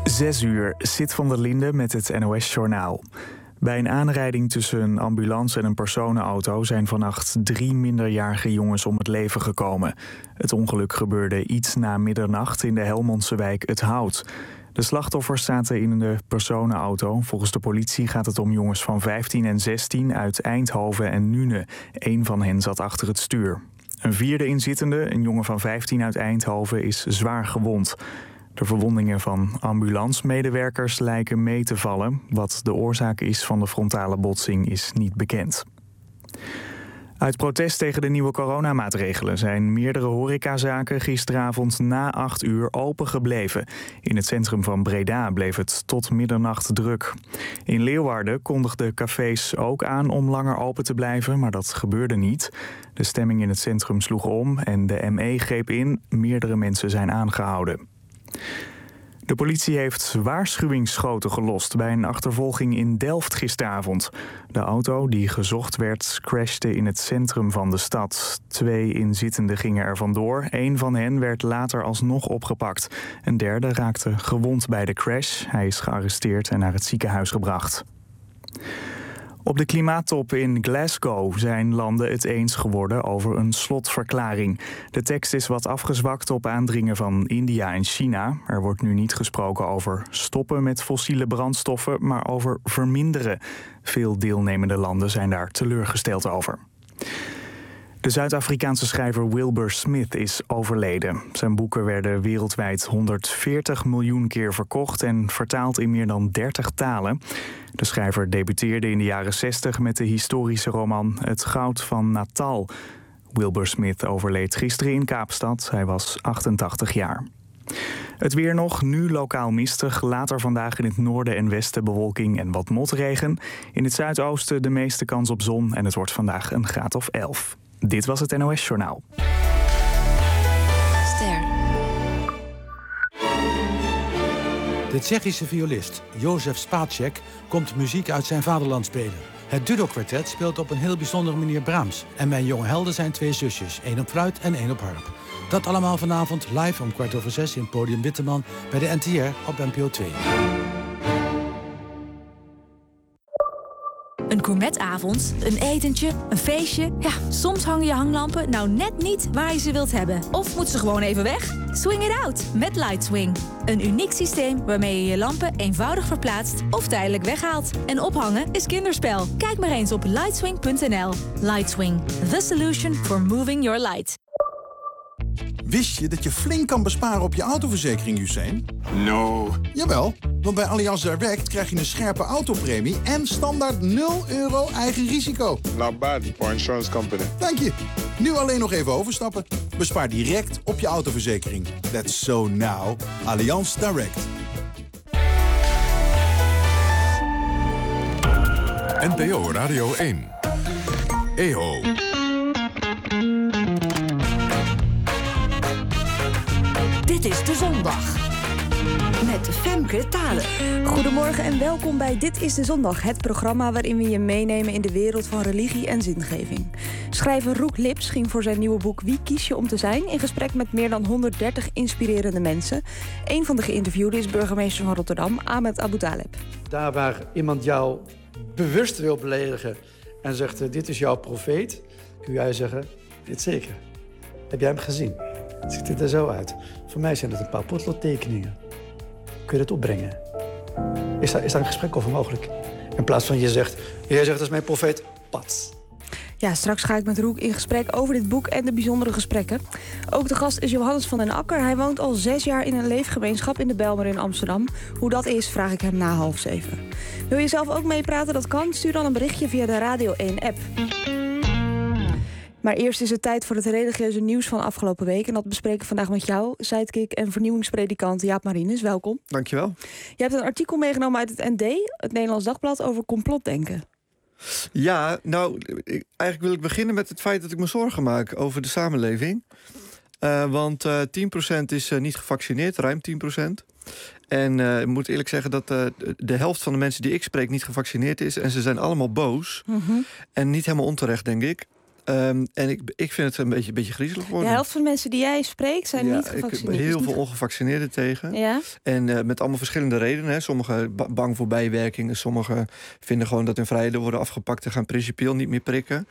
6:00, Sid van der Linde met het NOS-journaal. Bij een aanrijding tussen een ambulance en een personenauto zijn vannacht 3 minderjarige jongens om het leven gekomen. Het ongeluk gebeurde iets na middernacht in de Helmondse wijk Het Hout. De slachtoffers zaten in de personenauto. Volgens de politie gaat het om jongens van 15 en 16 uit Eindhoven en Nune. 1 van hen zat achter het stuur. Een vierde inzittende, een jongen van 15 uit Eindhoven, is zwaar gewond. De verwondingen van ambulancemedewerkers lijken mee te vallen. Wat de oorzaak is van de frontale botsing is niet bekend. Uit protest tegen de nieuwe coronamaatregelen zijn meerdere horecazaken gisteravond na 8 uur open gebleven. In het centrum van Breda bleef het tot middernacht druk. In Leeuwarden kondigden cafés ook aan om langer open te blijven, maar dat gebeurde niet. De stemming in het centrum sloeg om en de ME greep in. Meerdere mensen zijn aangehouden. De politie heeft waarschuwingsschoten gelost bij een achtervolging in Delft gisteravond. De auto die gezocht werd crashte in het centrum van de stad. 2 inzittenden gingen er vandoor. 1 van hen werd later alsnog opgepakt. Een derde raakte gewond bij de crash. Hij is gearresteerd en naar het ziekenhuis gebracht. Op de klimaattop in Glasgow zijn landen het eens geworden over een slotverklaring. De tekst is wat afgezwakt op aandringen van India en China. Er wordt nu niet gesproken over stoppen met fossiele brandstoffen, maar over verminderen. Veel deelnemende landen zijn daar teleurgesteld over. De Zuid-Afrikaanse schrijver Wilbur Smith is overleden. Zijn boeken werden wereldwijd 140 miljoen keer verkocht en vertaald in meer dan 30 talen. De schrijver debuteerde in de jaren 60 met de historische roman Het Goud van Natal. Wilbur Smith overleed gisteren in Kaapstad. Hij was 88 jaar. Het weer nog, nu lokaal mistig. Later vandaag in het noorden en westen bewolking en wat motregen. In het zuidoosten de meeste kans op zon en het wordt vandaag een graad of 11. Dit was het NOS Journaal. Ster. De Tsjechische violist Jozef Spacek komt muziek uit zijn vaderland spelen. Het Dudok-kwartet speelt op een heel bijzondere manier Brahms. En mijn jonge helden zijn 2 zusjes, 1 op fluit en 1 op harp. Dat allemaal vanavond live om 6:15 in Podium Witteman bij de NTR op NPO 2. Een gourmetavond, een etentje, een feestje. Ja, soms hangen je hanglampen nou net niet waar je ze wilt hebben. Of moet ze gewoon even weg? Swing it out met Lightswing. Een uniek systeem waarmee je je lampen eenvoudig verplaatst of tijdelijk weghaalt. En ophangen is kinderspel. Kijk maar eens op lightswing.nl. Lightswing, the solution for moving your light. Wist je dat je flink kan besparen op je autoverzekering, Usain? No. Jawel, want bij Allianz Direct krijg je een scherpe autopremie en standaard €0 eigen risico. Not bad for insurance company. Dank je. Nu alleen nog even overstappen. Bespaar direct op je autoverzekering. That's so now. Allianz Direct. NPO Radio 1. EO. Dit is de zondag. Met Femke Thalen. Goedemorgen en welkom bij Dit is de Zondag. Het programma waarin we je meenemen in de wereld van religie en zingeving. Schrijver Roek Lips ging voor zijn nieuwe boek Wie kies je om te zijn? In gesprek met meer dan 130 inspirerende mensen. Een van de geïnterviewden is burgemeester van Rotterdam, Ahmed Abu Taleb. Daar waar iemand jou bewust wil beledigen en zegt dit is jouw profeet, kun jij zeggen, dit zeker. Heb jij hem gezien? Ziet het er zo uit? Voor mij zijn het een paar potloodtekeningen. Kun je dat opbrengen? Is daar een gesprek over mogelijk? In plaats van jij zegt dat is mijn profeet, pats. Ja, straks ga ik met Roek in gesprek over dit boek en de bijzondere gesprekken. Ook de gast is Johannes van den Akker. Hij woont al 6 jaar in een leefgemeenschap in de Bijlmer in Amsterdam. Hoe dat is, vraag ik hem na 6:30. Wil je zelf ook meepraten? Dat kan. Stuur dan een berichtje via de Radio 1-app. Maar eerst is het tijd voor het religieuze nieuws van afgelopen week. En dat bespreken we vandaag met jou, sidekick en vernieuwingspredikant Jaap Marinus. Welkom. Dankjewel. Je hebt een artikel meegenomen uit het ND, het Nederlands Dagblad, over complotdenken. Ja, nou, eigenlijk wil ik beginnen met het feit dat ik me zorgen maak over de samenleving. Want 10% is niet gevaccineerd, ruim 10%. En ik moet eerlijk zeggen dat de helft van de mensen die ik spreek niet gevaccineerd is. En ze zijn allemaal boos. Mm-hmm. En niet helemaal onterecht, denk ik. En ik vind het een beetje griezelig worden. De helft van de mensen die jij spreekt zijn niet gevaccineerd. Ik heb heel veel ongevaccineerden tegen. Ja? En met allemaal verschillende redenen. Hè. Sommigen bang voor bijwerkingen. Sommigen vinden gewoon dat hun vrijheden worden afgepakt en gaan principieel niet meer prikken.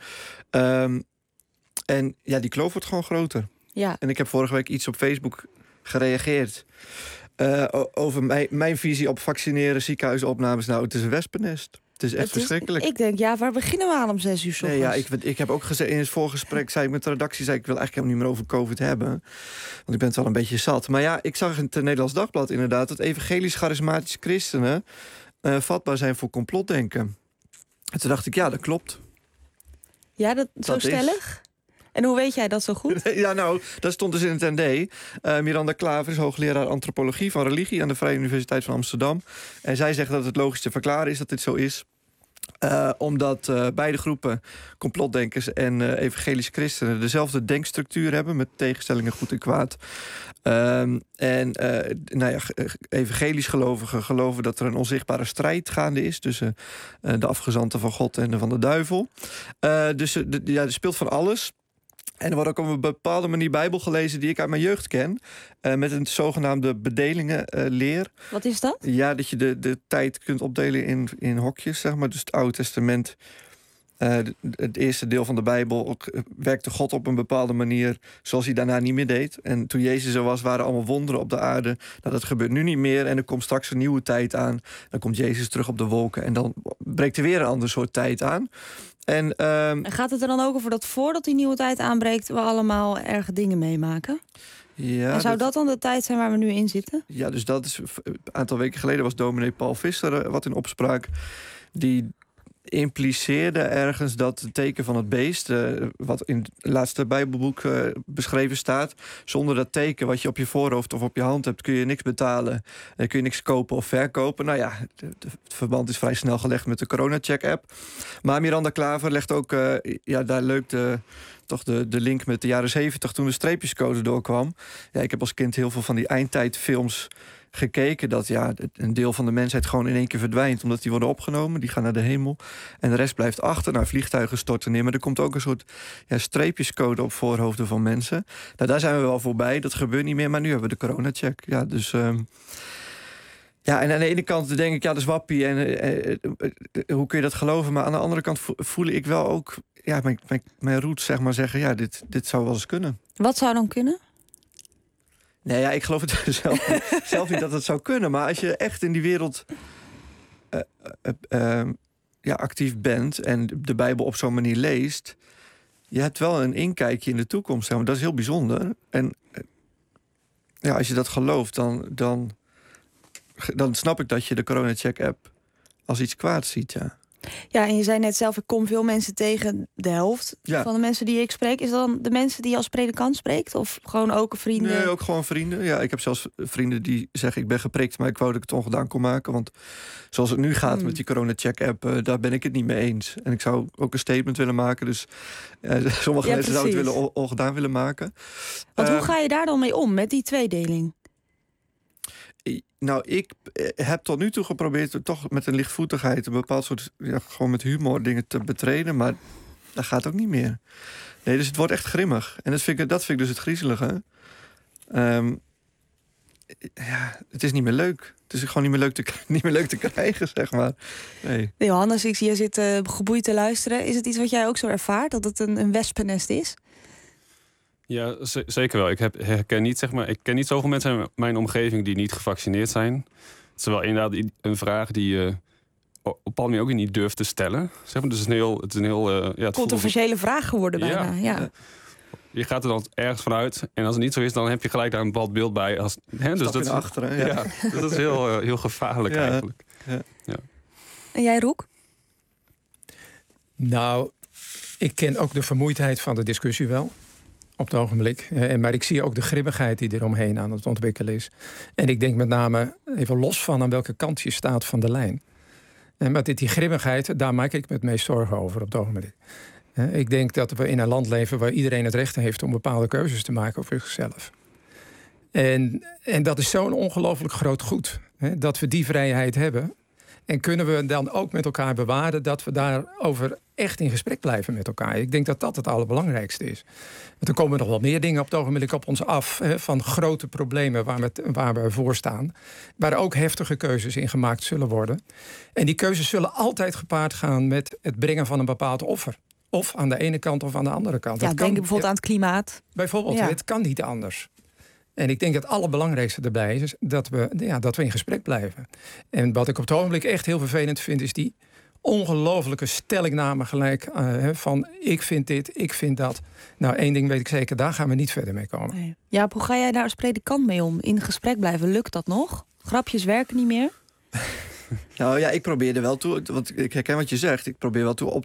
En ja, die kloof wordt gewoon groter. Ja. En ik heb vorige week iets op Facebook gereageerd over mijn visie op vaccineren, ziekenhuisopnames. Nou, het is een wespennest. Het is echt verschrikkelijk. Ik denk, waar beginnen we aan om 6:00 's ochtends? Nee, ik heb ook gezegd in het voorgesprek, zei ik met de redactie, ik wil eigenlijk helemaal niet meer over COVID hebben. Want ik ben het wel een beetje zat. Maar ja, ik zag in het Nederlands Dagblad inderdaad dat evangelisch-charismatische christenen vatbaar zijn voor complotdenken. En toen dacht ik, ja, dat klopt. Ja, dat zo stellig? En hoe weet jij dat zo goed? Ja, nou, dat stond dus in het ND. Miranda Klaver is hoogleraar antropologie van religie aan de Vrije Universiteit van Amsterdam. En zij zegt dat het logisch te verklaren is dat dit zo is. Omdat beide groepen, complotdenkers en evangelische christenen, dezelfde denkstructuur hebben met tegenstellingen goed en kwaad. Evangelisch gelovigen geloven dat er een onzichtbare strijd gaande is tussen de afgezanten van God en van de duivel. Dus er speelt van alles. En er wordt ook op een bepaalde manier Bijbel gelezen die ik uit mijn jeugd ken. Met een zogenaamde bedelingenleer. Wat is dat? Ja, dat je de tijd kunt opdelen in hokjes, zeg maar. Dus het Oude Testament, het eerste deel van de Bijbel, werkte God op een bepaalde manier zoals hij daarna niet meer deed. En toen Jezus er was, waren allemaal wonderen op de aarde. Nou, dat gebeurt nu niet meer en er komt straks een nieuwe tijd aan. Dan komt Jezus terug op de wolken en dan breekt er weer een ander soort tijd aan. En gaat het er dan ook over dat voordat die nieuwe tijd aanbreekt, we allemaal erge dingen meemaken? Ja, en zou dat dan de tijd zijn waar we nu in zitten? Ja, dus dat is een aantal weken geleden was dominee Paul Visser wat in opspraak. Die impliceerde ergens dat het teken van het beest, wat in het laatste Bijbelboek beschreven staat, zonder dat teken wat je op je voorhoofd of op je hand hebt, kun je niks betalen. En kun je niks kopen of verkopen. Nou ja, het verband is vrij snel gelegd met de corona-check-app. Maar Miranda Klaver legt ook, daar leuk toch de link met de jaren 70 toen de streepjescode doorkwam. Ja, ik heb als kind heel veel van die eindtijdfilms gekeken, dat een deel van de mensheid gewoon in één keer verdwijnt, omdat die worden opgenomen, die gaan naar de hemel en de rest blijft achter. Nou, vliegtuigen storten neer, maar er komt ook een soort streepjescode op voorhoofden van mensen. Nou, daar zijn we wel voorbij, dat gebeurt niet meer, maar nu hebben we de corona-check. Ja, dus en aan de ene kant denk ik, dat is wappie en hoe kun je dat geloven, maar aan de andere kant voel ik wel ook, mijn roots, zeg maar, zeggen, dit zou wel eens kunnen. Wat zou dan kunnen? Nee, ik geloof het zelf niet dat het zou kunnen. Maar als je echt in die wereld actief bent en de Bijbel op zo'n manier leest, je hebt wel een inkijkje in de toekomst. Dat is heel bijzonder. En als je dat gelooft, dan snap ik dat je de corona-check-app als iets kwaads ziet, ja. Ja, en je zei net zelf, ik kom veel mensen tegen, de helft van de mensen die ik spreek. Is dat dan de mensen die je als predikant spreekt? Of gewoon ook vrienden? Nee, ook gewoon vrienden. Ja, ik heb zelfs vrienden die zeggen, ik ben geprikt, maar ik wou dat ik het ongedaan kon maken. Want zoals het nu gaat met die corona-check-app, daar ben ik het niet mee eens. En ik zou ook een statement willen maken. Dus sommige mensen zouden het ongedaan willen maken. Want hoe ga je daar dan mee om, met die tweedeling? Nou, ik heb tot nu toe geprobeerd toch met een lichtvoetigheid een bepaald soort, gewoon met humor dingen te betreden, maar dat gaat ook niet meer. Nee, dus het wordt echt grimmig. En dat vind ik dus het griezelige. Het is niet meer leuk. Het is gewoon niet meer leuk te krijgen, zeg maar. Nee. Johannes, ik zie je zit geboeid te luisteren. Is het iets wat jij ook zo ervaart, dat het een wespennest is? Ja, zeker wel. Ik ken niet zoveel mensen in mijn omgeving die niet gevaccineerd zijn. Het is wel inderdaad een vraag die je op een bepaalde manier ook niet durft te stellen. Zeg maar. Dus het is een heel controversiële vraag geworden bijna. Ja. Je gaat er dan ergens vanuit. En als het niet zo is, dan heb je gelijk daar een bepaald beeld bij. Dus dat achteren. Ja. Dat is heel gevaarlijk eigenlijk. Ja. En jij, Roek? Nou, ik ken ook de vermoeidheid van de discussie wel. Op het ogenblik. Maar ik zie ook de grimmigheid die eromheen aan het ontwikkelen is. En ik denk met name, even los van aan welke kant je staat van de lijn. Maar die grimmigheid, daar maak ik me het meest zorgen over op het ogenblik. Ik denk dat we in een land leven waar iedereen het recht heeft om bepaalde keuzes te maken over zichzelf. En dat is zo'n ongelooflijk groot goed. Dat we die vrijheid hebben. En kunnen we dan ook met elkaar bewaren dat we daarover echt in gesprek blijven met elkaar? Ik denk dat dat het allerbelangrijkste is. Want er komen nog wel meer dingen op het ogenblik op ons af. Van grote problemen waar we voor staan. Waar ook heftige keuzes in gemaakt zullen worden. En die keuzes zullen altijd gepaard gaan met het brengen van een bepaald offer. Of aan de ene kant of aan de andere kant. Ja, denk bijvoorbeeld aan het klimaat. Bijvoorbeeld, het kan niet anders. En ik denk dat het allerbelangrijkste erbij is dat we in gesprek blijven. En wat ik op het ogenblik echt heel vervelend vind, is die ongelofelijke stellingname gelijk van ik vind dit, ik vind dat. Nou, één ding weet ik zeker, daar gaan we niet verder mee komen. Nee. Jaap, hoe ga jij daar als predikant mee om? In gesprek blijven, lukt dat nog? Grapjes werken niet meer? Nou ja, ik probeer er wel toe, want ik herken wat je zegt. Ik probeer wel toe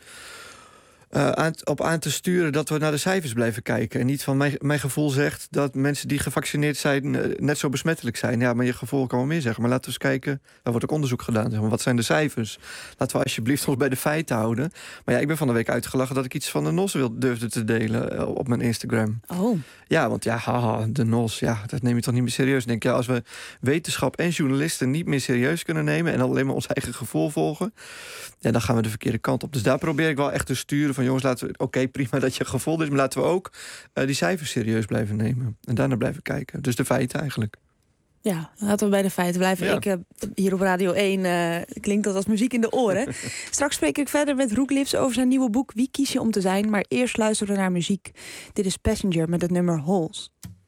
aan te sturen dat we naar de cijfers blijven kijken. En niet van mijn gevoel zegt dat mensen die gevaccineerd zijn net zo besmettelijk zijn. Ja, maar je gevoel kan wel meer zeggen. Maar laten we eens kijken, daar wordt ook onderzoek gedaan. Zeg maar, wat zijn de cijfers? Laten we alsjeblieft ons bij de feiten houden. Maar ja, ik ben van de week uitgelachen dat ik iets van de NOS durfde te delen op mijn Instagram. Oh. Ja, want de NOS, dat neem je toch niet meer serieus. Ik denk, als we wetenschap en journalisten niet meer serieus kunnen nemen en alleen maar ons eigen gevoel volgen, dan gaan we de verkeerde kant op. Dus daar probeer ik wel echt te sturen van jongens, laten we, oké, prima dat je gevoel is, maar laten we ook die cijfers serieus blijven nemen. En daarna blijven kijken. Dus de feiten eigenlijk. Ja, laten we bij de feiten blijven. Ja. Hier op Radio 1 klinkt dat als muziek in de oren. Straks spreek ik verder met Roek Lips over zijn nieuwe boek Wie kies je om te zijn? Maar eerst luisteren we naar muziek. Dit is Passenger met het nummer Holes.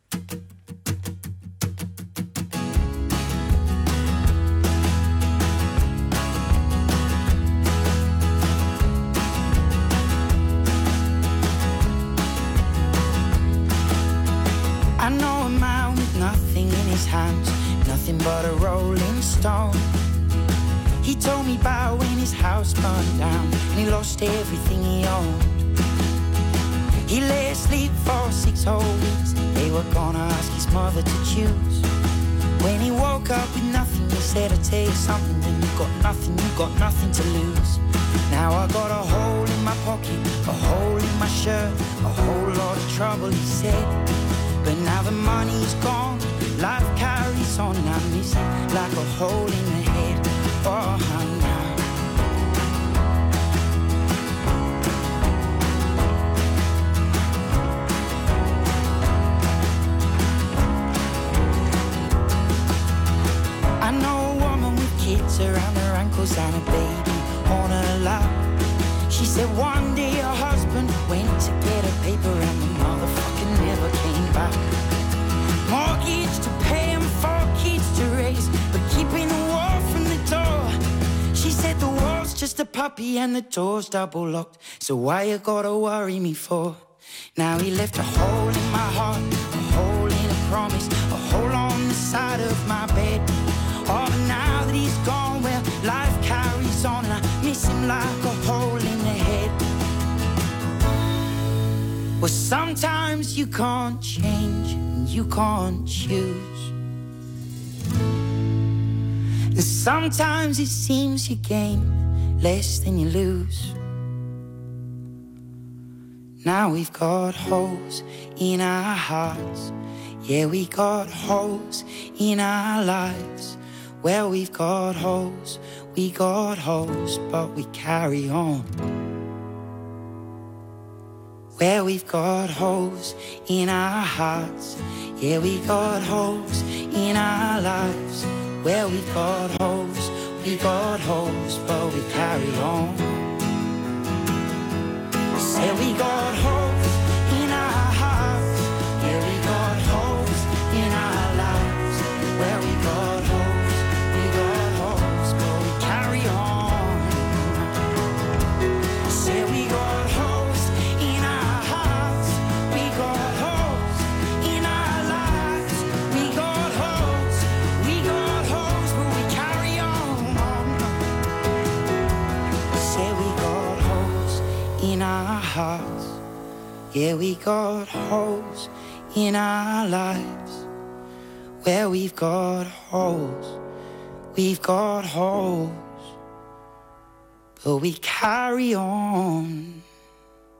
I know a man with nothing in his hands, nothing but a rolling stone. He told me about when his house burned down and he lost everything he owned. He lay asleep for 6 whole weeks. They were gonna ask his mother to choose. When he woke up with nothing, he said, I'll tell you something, when you got nothing to lose. Now I got a hole in my pocket, a hole in my shirt, a whole lot of trouble, he said. But now the money's gone, life carries on, and I miss it like a hole in the head. Oh, now. I know a woman with kids around her ankles and a baby on her lap. She said one day her husband went to get a paper and the motherfucker never came back. Mortgage to pay and 4 kids to raise, but keeping the wall from the door. She said the wall's just a puppy and the door's double locked, so why you gotta worry me for? Now he left a hole in my heart, a hole in a promise, a hole on the side of my bed. Oh, but now that he's gone, well, life carries on, and I miss him like a hole in the head. Well, sometimes you can't change, and you can't choose. And sometimes it seems you gain less than you lose. Now we've got holes in our hearts. Yeah, we got holes in our lives. Well, we've got holes, but we carry on. Well, we've got holes in our hearts. Yeah, we got holes in our lives. Well, we've got holes, but we carry on. Say we got holes in our hearts. Yeah, we got holes in our lives. Well, we got holes, but we carry on. Say we got holes in our hearts. We got holes in our lives. We got holes, but we carry on. Say we got holes in our hearts. Yeah, we got holes in our lives. Well, we've got holes, but we carry on.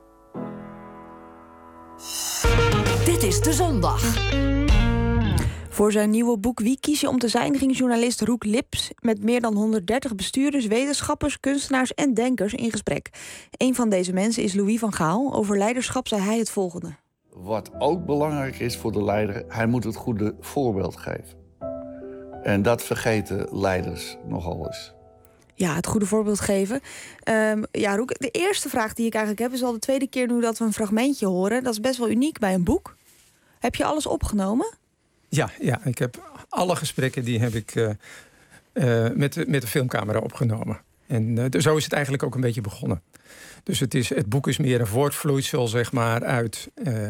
Dit is De Zondag. Voor zijn nieuwe boek Wie kies je om te zijn ging journalist Roek Lips met meer dan 130 bestuurders, wetenschappers, kunstenaars en denkers in gesprek. Een van deze mensen is Louis van Gaal. Over leiderschap zei hij het volgende. Wat ook belangrijk is voor de leider, hij moet het goede voorbeeld geven. En dat vergeten leiders nogal eens. Ja, het goede voorbeeld geven. Roek, de eerste vraag die ik eigenlijk heb is al de tweede keer nu dat we een fragmentje horen. Dat is best wel uniek bij een boek. Heb je alles opgenomen? Ja, ik heb alle gesprekken die heb ik met de filmcamera opgenomen. En zo is het eigenlijk ook een beetje begonnen. Dus het boek is meer een voortvloeisel, zeg maar, uit...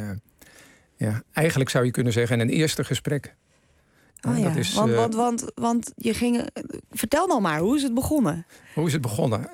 eigenlijk zou je kunnen zeggen een eerste gesprek. Dat is, want je ging... Vertel nou maar, hoe is het begonnen? Hoe is het begonnen?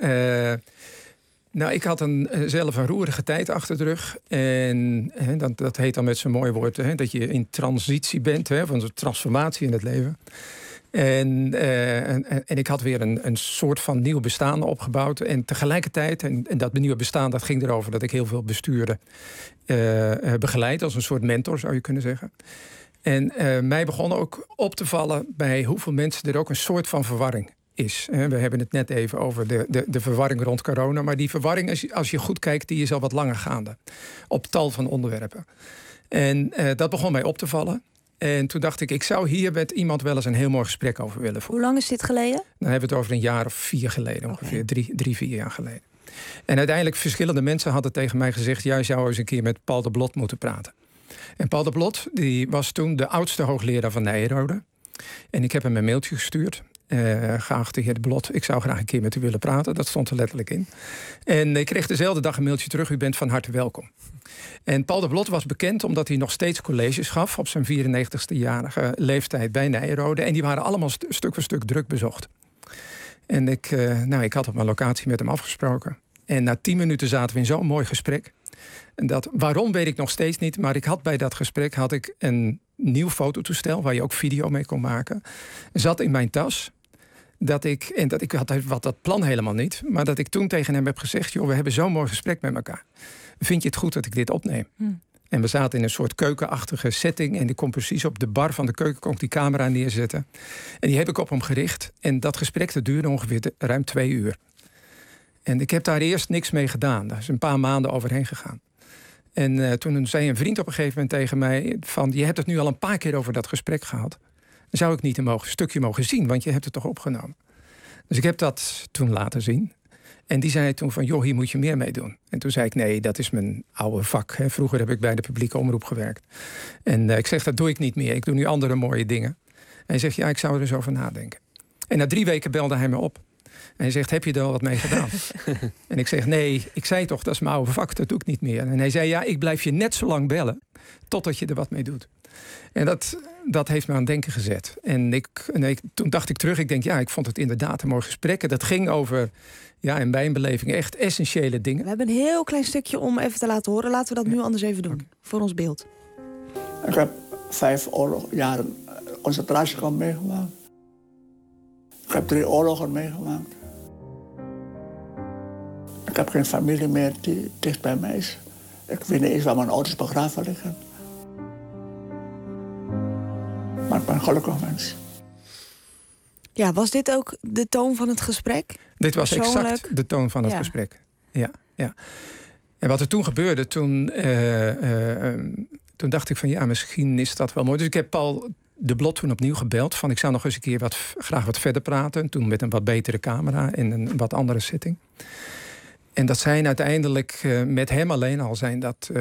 Ik had zelf een roerige tijd achter de rug. En dat heet dan met zo'n mooi woord... dat je in transitie bent, van een transformatie in het leven. En ik had weer een soort van nieuw bestaan opgebouwd. En tegelijkertijd, en dat nieuwe bestaan... dat ging erover dat ik heel veel besturen begeleid... als een soort mentor, zou je kunnen zeggen. En mij begon ook op te vallen bij hoeveel mensen er ook een soort van verwarring is. We hebben het net even over de verwarring rond corona. Maar die verwarring, als je goed kijkt, die is al wat langer gaande. Op tal van onderwerpen. En dat begon mij op te vallen. En toen dacht ik zou hier met iemand wel eens een heel mooi gesprek over willen voeren. Hoe lang is dit geleden? Dan hebben we het over een jaar of 4 geleden, ongeveer 3-4 jaar geleden. En uiteindelijk verschillende mensen hadden tegen mij gezegd... jij zou eens een keer met Paul de Blot moeten praten. En Paul de Blot die was toen de oudste hoogleraar van Nyenrode. En ik heb hem een mailtje gestuurd. Geachte heer de Blot, ik zou graag een keer met u willen praten. Dat stond er letterlijk in. En ik kreeg dezelfde dag een mailtje terug. U bent van harte welkom. En Paul de Blot was bekend omdat hij nog steeds colleges gaf... op zijn 94ste-jarige leeftijd bij Nyenrode. En die waren allemaal stuk voor stuk druk bezocht. En ik had op mijn locatie met hem afgesproken. En na 10 minuten zaten we in zo'n mooi gesprek... En waarom weet ik nog steeds niet, maar bij dat gesprek had ik een nieuw fototoestel... waar je ook video mee kon maken. Zat in mijn tas. Ik had dat plan helemaal niet. Maar dat ik toen tegen hem heb gezegd... joh, we hebben zo'n mooi gesprek met elkaar. Vind je het goed dat ik dit opneem? En we zaten in een soort keukenachtige setting... en ik kon precies op de bar van de keuken kon ik die camera neerzetten. En die heb ik op hem gericht. En dat gesprek dat duurde ongeveer ruim 2 uur. En ik heb daar eerst niks mee gedaan. Daar is een paar maanden overheen gegaan. En toen zei een vriend op een gegeven moment tegen mij... van je hebt het nu al een paar keer over dat gesprek gehad. Zou ik niet een stukje mogen zien, want je hebt het toch opgenomen. Dus ik heb dat toen laten zien. En die zei toen van, joh, hier moet je meer mee doen. En toen zei ik, nee, dat is mijn oude vak. Vroeger heb ik bij de publieke omroep gewerkt. En ik zeg, dat doe ik niet meer. Ik doe nu andere mooie dingen. En hij zegt, ja, ik zou er eens over nadenken. En na 3 weken belde hij me op. En hij zegt, heb je er al wat mee gedaan? En ik zeg, nee, ik zei toch, dat is mijn oude vak, dat doe ik niet meer. En hij zei, ja, ik blijf je net zo lang bellen, totdat je er wat mee doet. En dat heeft me aan het denken gezet. En toen dacht ik terug, ik vond het inderdaad een mooi gesprek. En dat ging over, in mijn beleving, echt essentiële dingen. We hebben een heel klein stukje om even te laten horen. Laten we dat nu anders even doen, voor ons beeld. Ik heb 5 jaren concentratiekamp meegemaakt. Ik heb 3 oorlogen meegemaakt. Ik heb geen familie meer die dicht bij mij is. Ik weet niet eens waar mijn ouders begraven liggen. Maar ik ben een gelukkig mens. Ja, was dit ook de toon van het gesprek? Dit was exact de toon van het gesprek. Ja. En wat er toen gebeurde, toen dacht ik van misschien is dat wel mooi. Dus ik heb Paul de Blot toen opnieuw gebeld van ik zou nog eens een keer graag wat verder praten. Toen met een wat betere camera en een wat andere setting. En dat zijn uiteindelijk met hem alleen al zijn dat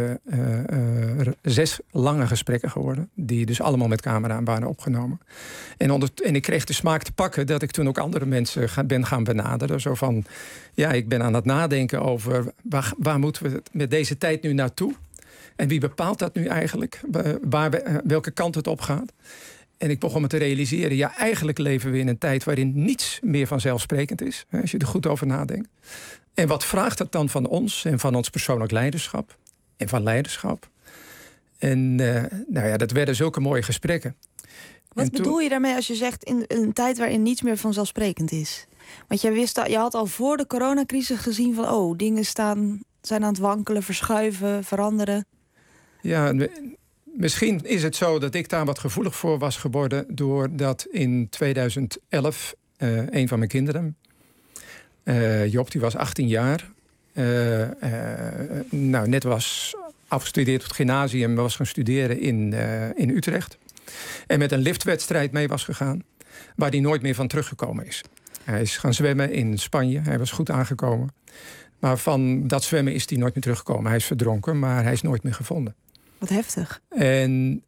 6 lange gesprekken geworden. Die dus allemaal met camera waren opgenomen. En ik kreeg de smaak te pakken dat ik toen ook andere mensen ben gaan benaderen. Zo van, ik ben aan het nadenken over waar moeten we met deze tijd nu naartoe? En wie bepaalt dat nu eigenlijk? Welke kant het op gaat? En ik begon me te realiseren, eigenlijk leven we in een tijd waarin niets meer vanzelfsprekend is. Als je er goed over nadenkt. En wat vraagt dat dan van ons en van ons persoonlijk leiderschap? En van leiderschap? En dat werden zulke mooie gesprekken. Wat bedoel je daarmee als je zegt in een tijd waarin niets meer vanzelfsprekend is? Want je had al voor de coronacrisis gezien van dingen zijn aan het wankelen, verschuiven, veranderen. Ja, misschien is het zo dat ik daar wat gevoelig voor was geworden, doordat in 2011 een van mijn kinderen, Job, die was 18 jaar, net was afgestudeerd op het gymnasium, was gaan studeren in Utrecht. En met een liftwedstrijd mee was gegaan, waar hij nooit meer van teruggekomen is. Hij is gaan zwemmen in Spanje, hij was goed aangekomen. Maar van dat zwemmen is hij nooit meer teruggekomen. Hij is verdronken, maar hij is nooit meer gevonden. Wat heftig. En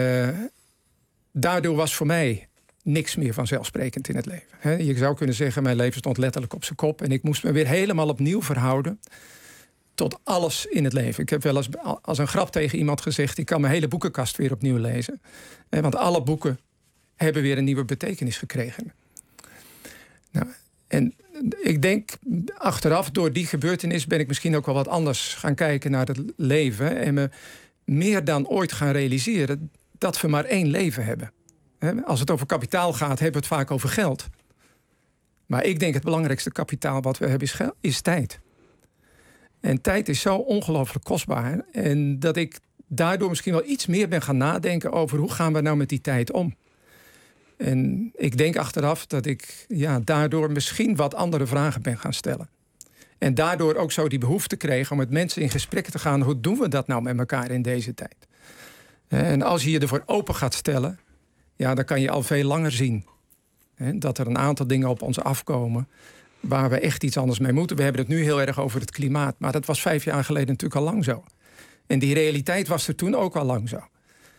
daardoor was voor mij niks meer vanzelfsprekend in het leven. Je zou kunnen zeggen, mijn leven stond letterlijk op zijn kop. En ik moest me weer helemaal opnieuw verhouden tot alles in het leven. Ik heb wel eens als een grap tegen iemand gezegd, ik kan mijn hele boekenkast weer opnieuw lezen. Want alle boeken hebben weer een nieuwe betekenis gekregen. Nou, en ik denk, achteraf, door die gebeurtenis ben ik misschien ook wel wat anders gaan kijken naar het leven. En me meer dan ooit gaan realiseren dat we maar 1 leven hebben. Als het over kapitaal gaat, hebben we het vaak over geld. Maar ik denk het belangrijkste kapitaal wat we hebben is tijd. En tijd is zo ongelooflijk kostbaar. En dat ik daardoor misschien wel iets meer ben gaan nadenken over hoe gaan we nou met die tijd om. En ik denk achteraf dat ik daardoor misschien wat andere vragen ben gaan stellen. En daardoor ook zo die behoefte kreeg om met mensen in gesprek te gaan. Hoe doen we dat nou met elkaar in deze tijd? En als je je ervoor open gaat stellen, dan kan je al veel langer zien dat er een aantal dingen op ons afkomen waar we echt iets anders mee moeten. We hebben het nu heel erg over het klimaat, maar dat was 5 jaar geleden natuurlijk al lang zo. En die realiteit was er toen ook al lang zo.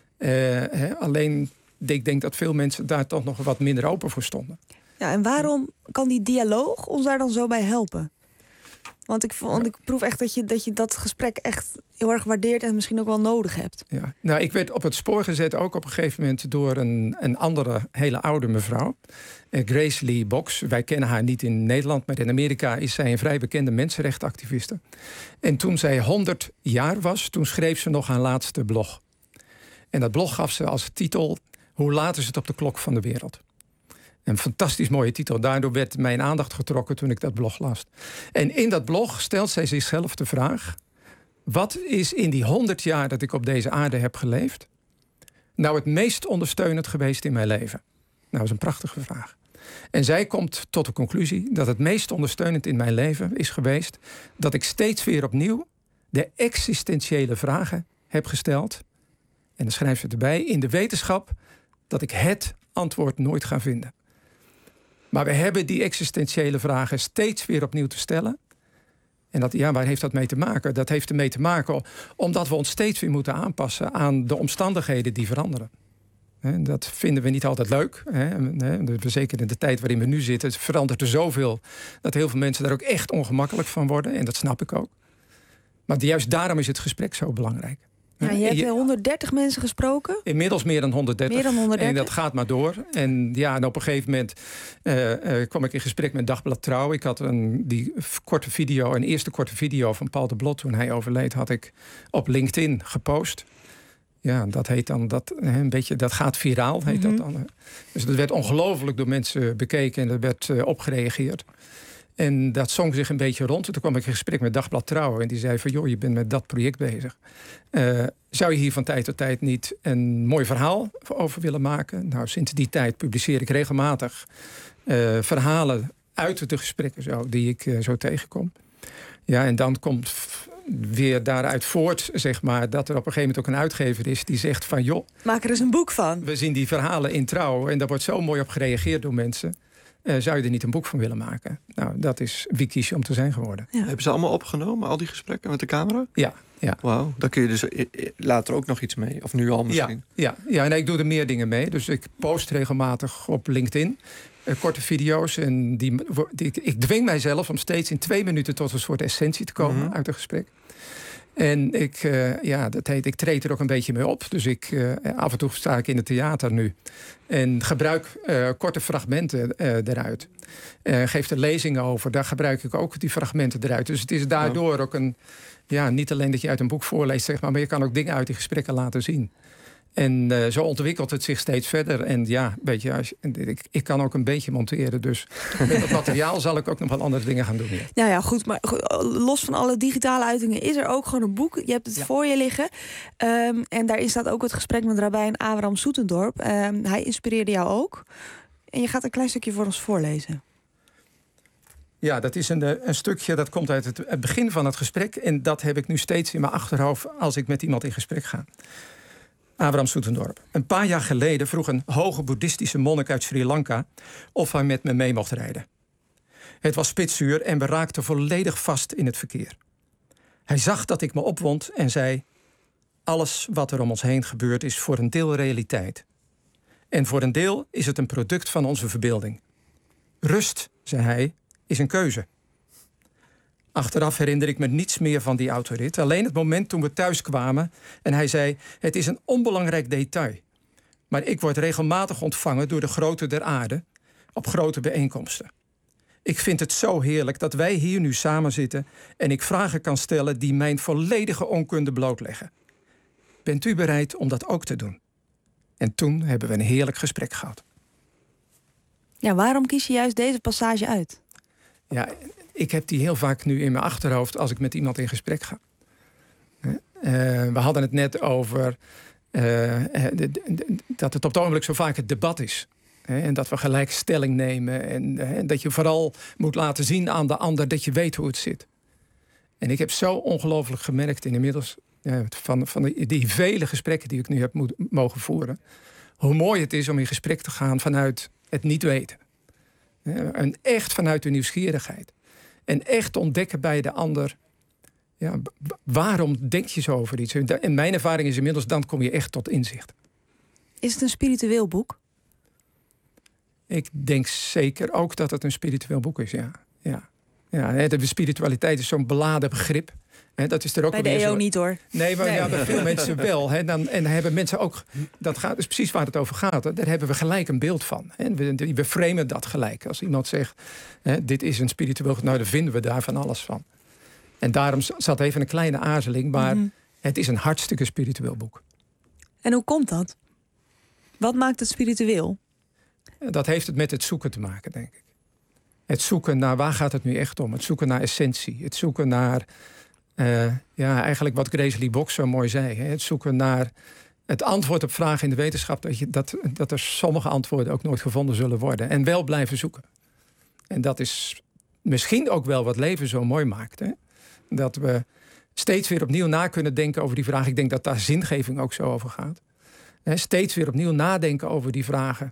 Alleen, ik denk dat veel mensen daar toch nog wat minder open voor stonden. Ja, en waarom kan die dialoog ons daar dan zo bij helpen? Want ik proef echt dat je dat gesprek echt heel erg waardeert en misschien ook wel nodig hebt. Ja. Nou, ik werd op het spoor gezet ook op een gegeven moment door een andere hele oude mevrouw. Grace Lee Box. Wij kennen haar niet in Nederland, maar in Amerika is zij een vrij bekende mensenrechtenactiviste. En toen zij 100 jaar was, toen schreef ze nog haar laatste blog. En dat blog gaf ze als titel: Hoe laat is het op de klok van de wereld? Een fantastisch mooie titel. Daardoor werd mijn aandacht getrokken toen ik dat blog las. En in dat blog stelt zij zichzelf de vraag: wat is in die 100 jaar dat ik op deze aarde heb geleefd nou het meest ondersteunend geweest in mijn leven? Nou, dat is een prachtige vraag. En zij komt tot de conclusie dat het meest ondersteunend in mijn leven is geweest dat ik steeds weer opnieuw de existentiële vragen heb gesteld. En dan schrijft ze erbij, in de wetenschap dat ik het antwoord nooit ga vinden. Maar we hebben die existentiële vragen steeds weer opnieuw te stellen. En waar heeft dat mee te maken? Dat heeft ermee te maken omdat we ons steeds weer moeten aanpassen aan de omstandigheden die veranderen. Dat vinden we niet altijd leuk. Zeker in de tijd waarin we nu zitten, verandert er zoveel dat heel veel mensen daar ook echt ongemakkelijk van worden. En dat snap ik ook. Maar juist daarom is het gesprek zo belangrijk. Ja, je hebt 130 mensen gesproken? Inmiddels meer dan 130. Meer dan 130? En dat gaat maar door. En op een gegeven moment kwam ik in gesprek met Dagblad Trouw. Ik had een eerste korte video van Paul de Blot toen hij overleed, had ik op LinkedIn gepost. Ja, dat heet dan dat gaat viraal, heet dat dan. Dus dat werd ongelooflijk door mensen bekeken en er werd op gereageerd. En dat zong zich een beetje rond. Toen kwam ik in gesprek met Dagblad Trouw. En die zei van, je bent met dat project bezig. Zou je hier van tijd tot tijd niet een mooi verhaal over willen maken? Nou, sinds die tijd publiceer ik regelmatig verhalen uit de gesprekken die ik zo tegenkom. Ja, en dan komt weer daaruit voort, zeg maar, dat er op een gegeven moment ook een uitgever is die zegt van, maak er eens een boek van. We zien die verhalen in Trouw en daar wordt zo mooi op gereageerd door mensen. Zou je er niet een boek van willen maken? Nou, dat is Wie kies je om te zijn geworden. Ja. Hebben ze allemaal opgenomen, al die gesprekken met de camera? Ja. Wauw, daar kun je dus later ook nog iets mee. Of nu al misschien. Ja, en ik doe er meer dingen mee. Dus ik post regelmatig op LinkedIn korte video's. En ik dwing mijzelf om steeds in 2 minuten tot een soort essentie te komen uit een gesprek. En ik treed er ook een beetje mee op. Dus af en toe sta ik in het theater nu. En gebruik korte fragmenten eruit. Geef er lezingen over. Daar gebruik ik ook die fragmenten eruit. Dus het is daardoor ook niet alleen dat je uit een boek voorleest, zeg maar je kan ook dingen uit die gesprekken laten zien. En zo ontwikkelt het zich steeds verder. En ja, weet je, ik kan ook een beetje monteren. Dus met dat materiaal zal ik ook nog wel andere dingen gaan doen. Ja. Nou ja, goed. Maar los van alle digitale uitingen is er ook gewoon een boek. Je hebt het voor je liggen. En daarin staat ook het gesprek met rabbijn Abraham Soetendorp. Hij inspireerde jou ook. En je gaat een klein stukje voor ons voorlezen. Ja, dat is een stukje dat komt uit het begin van het gesprek. En dat heb ik nu steeds in mijn achterhoofd als ik met iemand in gesprek ga. Abraham Soetendorp. Een paar jaar geleden vroeg een hoge boeddhistische monnik uit Sri Lanka of hij met me mee mocht rijden. Het was spitsuur en we raakten volledig vast in het verkeer. Hij zag dat ik me opwond en zei: alles wat er om ons heen gebeurt is voor een deel realiteit. En voor een deel is het een product van onze verbeelding. Rust, zei hij, is een keuze. Achteraf herinner ik me niets meer van die autorit. Alleen het moment toen we thuis kwamen en hij zei: het is een onbelangrijk detail. Maar ik word regelmatig ontvangen door de groten der aarde op grote bijeenkomsten. Ik vind het zo heerlijk dat wij hier nu samen zitten en ik vragen kan stellen die mijn volledige onkunde blootleggen. Bent u bereid om dat ook te doen? En toen hebben we een heerlijk gesprek gehad. Ja, waarom kies je juist deze passage uit? Ja, ik heb die heel vaak nu in mijn achterhoofd als ik met iemand in gesprek ga. We hadden het net over dat het op het ogenblik zo vaak het debat is. En dat we gelijk stelling nemen. En dat je vooral moet laten zien aan de ander dat je weet hoe het zit. En ik heb zo ongelooflijk gemerkt inmiddels van die vele gesprekken die ik nu heb mogen voeren, hoe mooi het is om in gesprek te gaan vanuit het niet weten. En echt vanuit de nieuwsgierigheid. En echt ontdekken bij de ander, ja, waarom denk je zo over iets? En mijn ervaring is inmiddels, dan kom je echt tot inzicht. Is het een spiritueel boek? Ik denk zeker ook dat het een spiritueel boek is, ja. De spiritualiteit is zo'n beladen begrip. Dat is er ook bij de EO niet hoor. Nee, maar ja, bij veel mensen wel. En hebben mensen ook, dat is precies waar het over gaat. Daar hebben we gelijk een beeld van. We framen dat gelijk. Als iemand zegt, dit is een spiritueel, nou, dan vinden we daar van alles van. En daarom zat even een kleine aarzeling, maar het is een hartstikke spiritueel boek. En hoe komt dat? Wat maakt het spiritueel? Dat heeft het met het zoeken te maken, denk ik. Het zoeken naar, waar gaat het nu echt om? Het zoeken naar essentie. Het zoeken naar, eigenlijk wat Grace Lee Box zo mooi zei. Het zoeken naar het antwoord op vragen in de wetenschap. Dat er sommige antwoorden ook nooit gevonden zullen worden. En wel blijven zoeken. En dat is misschien ook wel wat leven zo mooi maakt. Hè? Dat we steeds weer opnieuw na kunnen denken over die vraag. Ik denk dat daar zingeving ook zo over gaat. Steeds weer opnieuw nadenken over die vragen.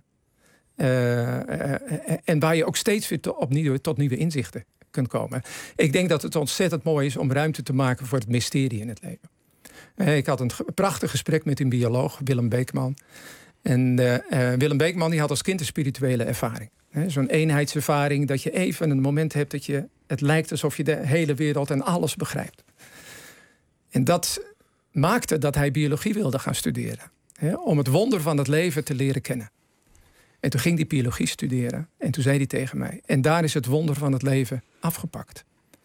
En waar je ook steeds weer opnieuw tot nieuwe inzichten kunt komen. Ik denk dat het ontzettend mooi is om ruimte te maken voor het mysterie in het leven. Ik had een prachtig gesprek met een bioloog, Willem Beekman. En Willem Beekman die had als kind een spirituele ervaring. Zo'n eenheidservaring dat je even een moment hebt dat het lijkt alsof je de hele wereld en alles begrijpt. En dat maakte dat hij biologie wilde gaan studeren. Om het wonder van het leven te leren kennen. En toen ging hij biologie studeren. En toen zei hij tegen mij: en daar is het wonder van het leven afgepakt.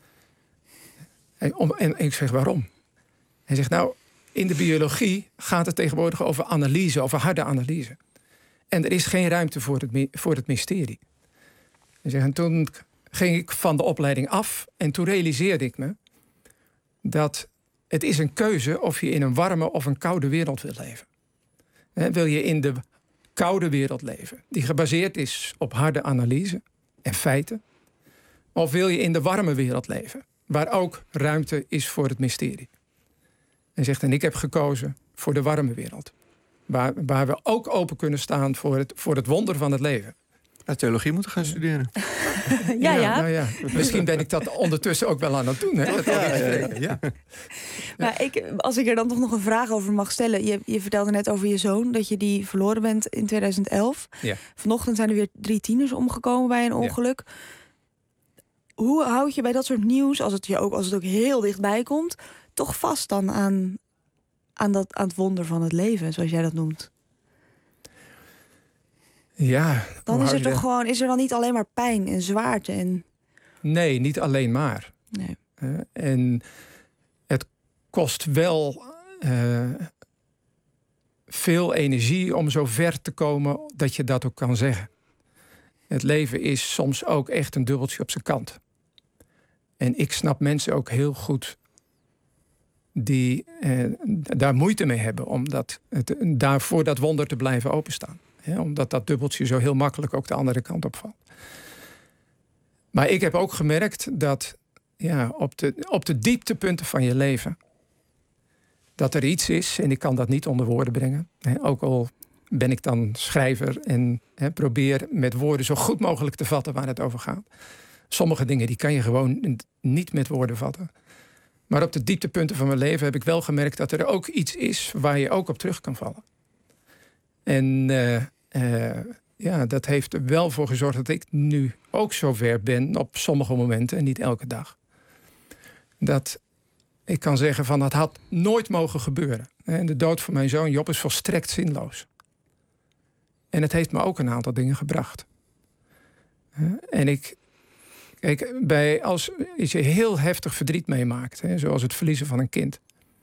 En ik zeg: waarom? Hij zegt: nou, in de biologie gaat het tegenwoordig over analyse, over harde analyse. En er is geen ruimte voor het mysterie. Hij zegt, en toen ging ik van de opleiding af. En toen realiseerde ik me dat het is een keuze of je in een warme of een koude wereld wil leven. Wil je in de koude wereld leven, die gebaseerd is op harde analyse en feiten? Of wil je in de warme wereld leven, waar ook ruimte is voor het mysterie? Hij zegt, en ik heb gekozen voor de warme wereld. Waar we ook open kunnen staan voor het wonder van het leven. Theologie moeten gaan studeren. Ja. Nou ja, misschien ben ik dat ondertussen ook wel aan het doen. Hè? Ja. Maar als ik er dan toch nog een vraag over mag stellen. Je vertelde net over je zoon, dat je die verloren bent in 2011. Ja. Vanochtend zijn er weer 3 tieners omgekomen bij een ongeluk. Ja. Hoe houd je bij dat soort nieuws, als het ook heel dichtbij komt, toch vast dan aan het wonder van het leven, zoals jij dat noemt? Ja. Dan is er toch gewoon, is er dan niet alleen maar pijn en zwaarte en... Nee, niet alleen maar. Nee. En het kost wel veel energie om zo ver te komen dat je dat ook kan zeggen. Het leven is soms ook echt een dubbeltje op zijn kant. En ik snap mensen ook heel goed die daar moeite mee hebben om daarvoor dat wonder te blijven openstaan. Omdat dat dubbeltje zo heel makkelijk ook de andere kant op valt. Maar ik heb ook gemerkt dat op de dieptepunten van je leven, dat er iets is, en ik kan dat niet onder woorden brengen. Ook al ben ik dan schrijver en probeer met woorden zo goed mogelijk te vatten waar het over gaat. Sommige dingen die kan je gewoon niet met woorden vatten. Maar op de dieptepunten van mijn leven heb ik wel gemerkt dat er ook iets is waar je ook op terug kan vallen. En dat heeft er wel voor gezorgd dat ik nu ook zover ben op sommige momenten en niet elke dag. Dat ik kan zeggen van het had nooit mogen gebeuren. En de dood van mijn zoon Job is volstrekt zinloos. En het heeft me ook een aantal dingen gebracht. En als je heel heftig verdriet meemaakt, zoals het verliezen van een kind,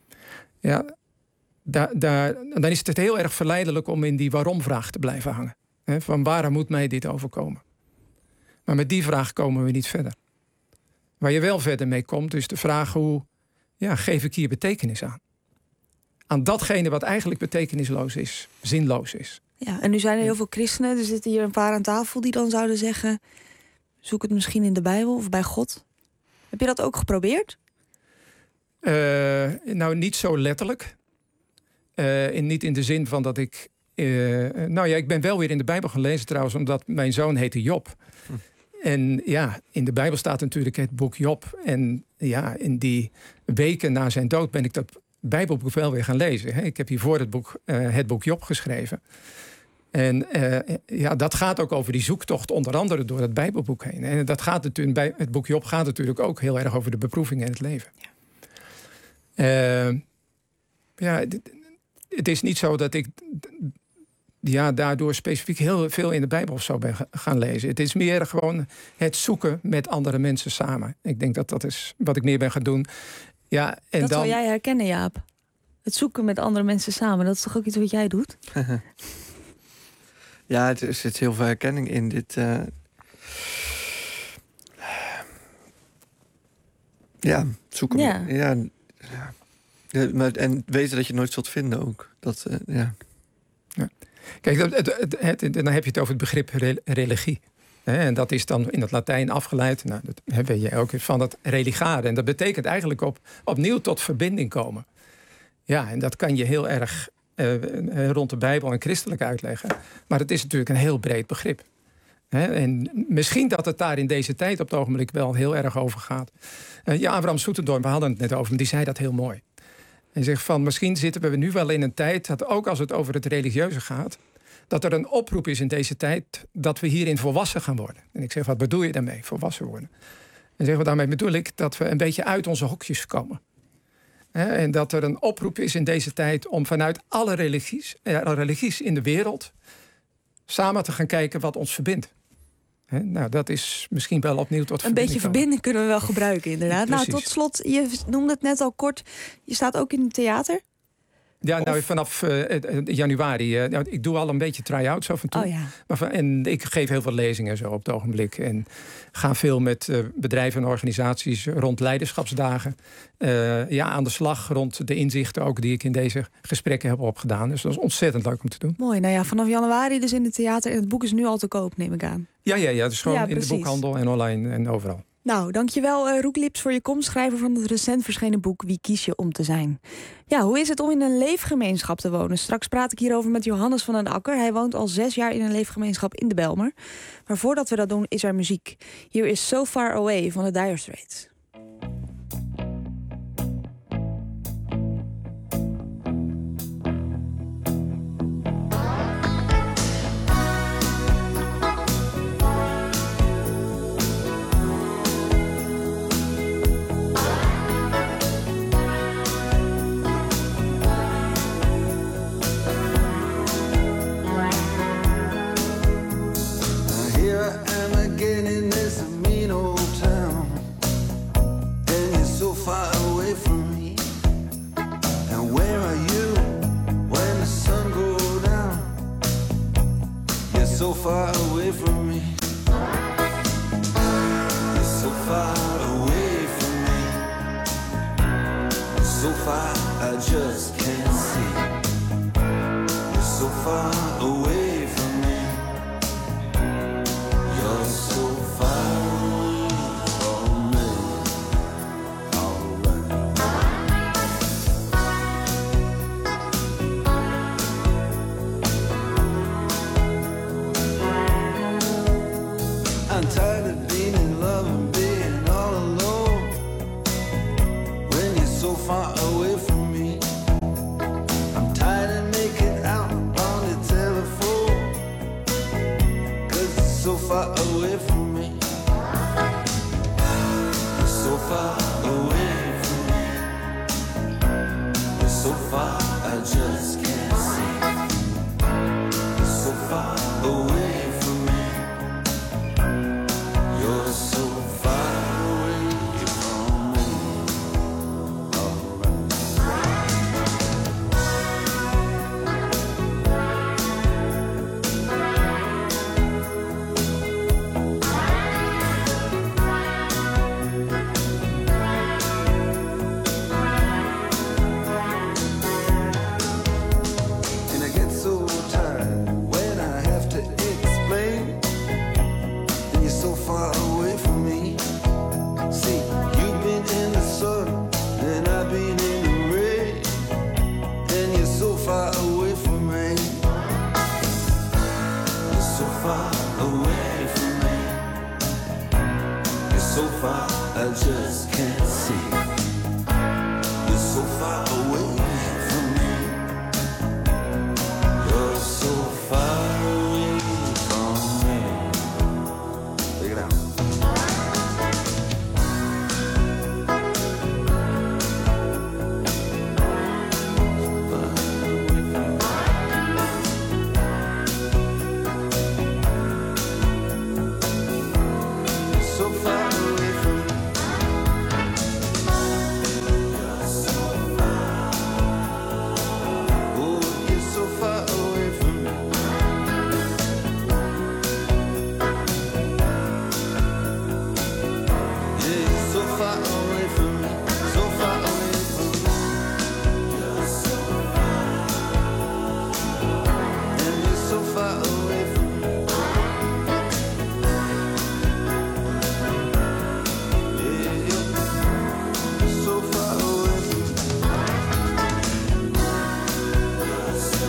dan is het heel erg verleidelijk om in die waarom-vraag te blijven hangen. Van waarom moet mij dit overkomen? Maar met die vraag komen we niet verder. Waar je wel verder mee komt, is de vraag hoe geef ik hier betekenis aan? Aan datgene wat eigenlijk betekenisloos is, zinloos is. Ja, en nu zijn er heel veel christenen. Er zitten hier een paar aan tafel die dan zouden zeggen, zoek het misschien in de Bijbel of bij God. Heb je dat ook geprobeerd? Nou, niet zo letterlijk. Niet in de zin van dat ik... ik ben wel weer in de Bijbel gaan lezen trouwens, omdat mijn zoon heette Job. En in de Bijbel staat natuurlijk het boek Job. En in die weken na zijn dood ben ik dat Bijbelboek wel weer gaan lezen. Ik heb hiervoor het boek Job geschreven. En dat gaat ook over die zoektocht, onder andere door het Bijbelboek heen. En dat gaat natuurlijk, het boek Job gaat natuurlijk ook heel erg over de beproeving in het leven. Het is niet zo dat ik daardoor specifiek heel veel in de Bijbel of zo ben gaan lezen. Het is meer gewoon het zoeken met andere mensen samen. Ik denk dat is wat ik meer ben gaan doen. Ja, en dat zal jij herkennen, Jaap. Het zoeken met andere mensen samen, dat is toch ook iets wat jij doet? Ja, er zit heel veel herkenning in dit. Zoeken. Ja. Maar, en weten dat je nooit zult vinden ook. Dat, Kijk, dan heb je het over het begrip religie. En dat is dan in het Latijn afgeleid. Nou, dat weet je ook van het religare. En dat betekent eigenlijk opnieuw tot verbinding komen. Ja, en dat kan je heel erg rond de Bijbel en christelijk uitleggen. Maar het is natuurlijk een heel breed begrip. En misschien dat het daar in deze tijd op het ogenblik wel heel erg over gaat. Abraham Soetendorp, we hadden het net over, maar die zei dat heel mooi. Hij zegt van, misschien zitten we nu wel in een tijd dat ook als het over het religieuze gaat, dat er een oproep is in deze tijd dat we hierin volwassen gaan worden. En ik zeg, wat bedoel je daarmee, volwassen worden? En zeggen we, daarmee bedoel ik dat we een beetje uit onze hokjes komen. En dat er een oproep is in deze tijd om vanuit alle religies in de wereld samen te gaan kijken wat ons verbindt. Nou, dat is misschien wel opnieuw tot een beetje verbinding kunnen we wel gebruiken, inderdaad. Precies. Nou, tot slot, je noemde het net al kort, je staat ook in het theater. Ja, nou, vanaf januari. Ik doe al een beetje try-outs af en toe. Oh, ja. En ik geef heel veel lezingen zo op het ogenblik. En ga veel met bedrijven en organisaties rond leiderschapsdagen. Aan de slag rond de inzichten ook die ik in deze gesprekken heb opgedaan. Dus dat is ontzettend leuk om te doen. Mooi. Nou ja, vanaf januari dus in het theater. En het boek is nu al te koop, neem ik aan. Ja, dus gewoon in de boekhandel en online en overal. Nou, dankjewel Roek Lips voor je komst, schrijver van het recent verschenen boek Wie kies je om te zijn? Ja, hoe is het om in een leefgemeenschap te wonen? Straks praat ik hierover met Johannes van den Akker. Hij woont al 6 jaar in een leefgemeenschap in de Bijlmer. Maar voordat we dat doen, is er muziek. Hier is So Far Away van de Dire Straits. Far away from me. And where are you when the sun goes far away from me. You're so far away from me. So far I just can't see. You're so far away from me. You're so far away from me. I'm tired of being in love and being all alone when you're so far away from me. I'm tired of making out on the telephone 'cause you're so far away from me. You're so far away from me. You're so far I just can't see. You're so far away from me. You're so far away from me. And I get so tired when I have to explain. And you're so far away from me. See, you've been in the sun and I've been in the rain. And you're so far away from me. You're so far away from me. You're so far I just can't see. You're so far away from me. You're so far away from me. Take it out. So far away from me. You're so far. Oh, you're so far away from me. Yeah, you're so far away from me. So far away from me. You're so far. And you're so far away from me. Yeah, you're so far away from me. You're so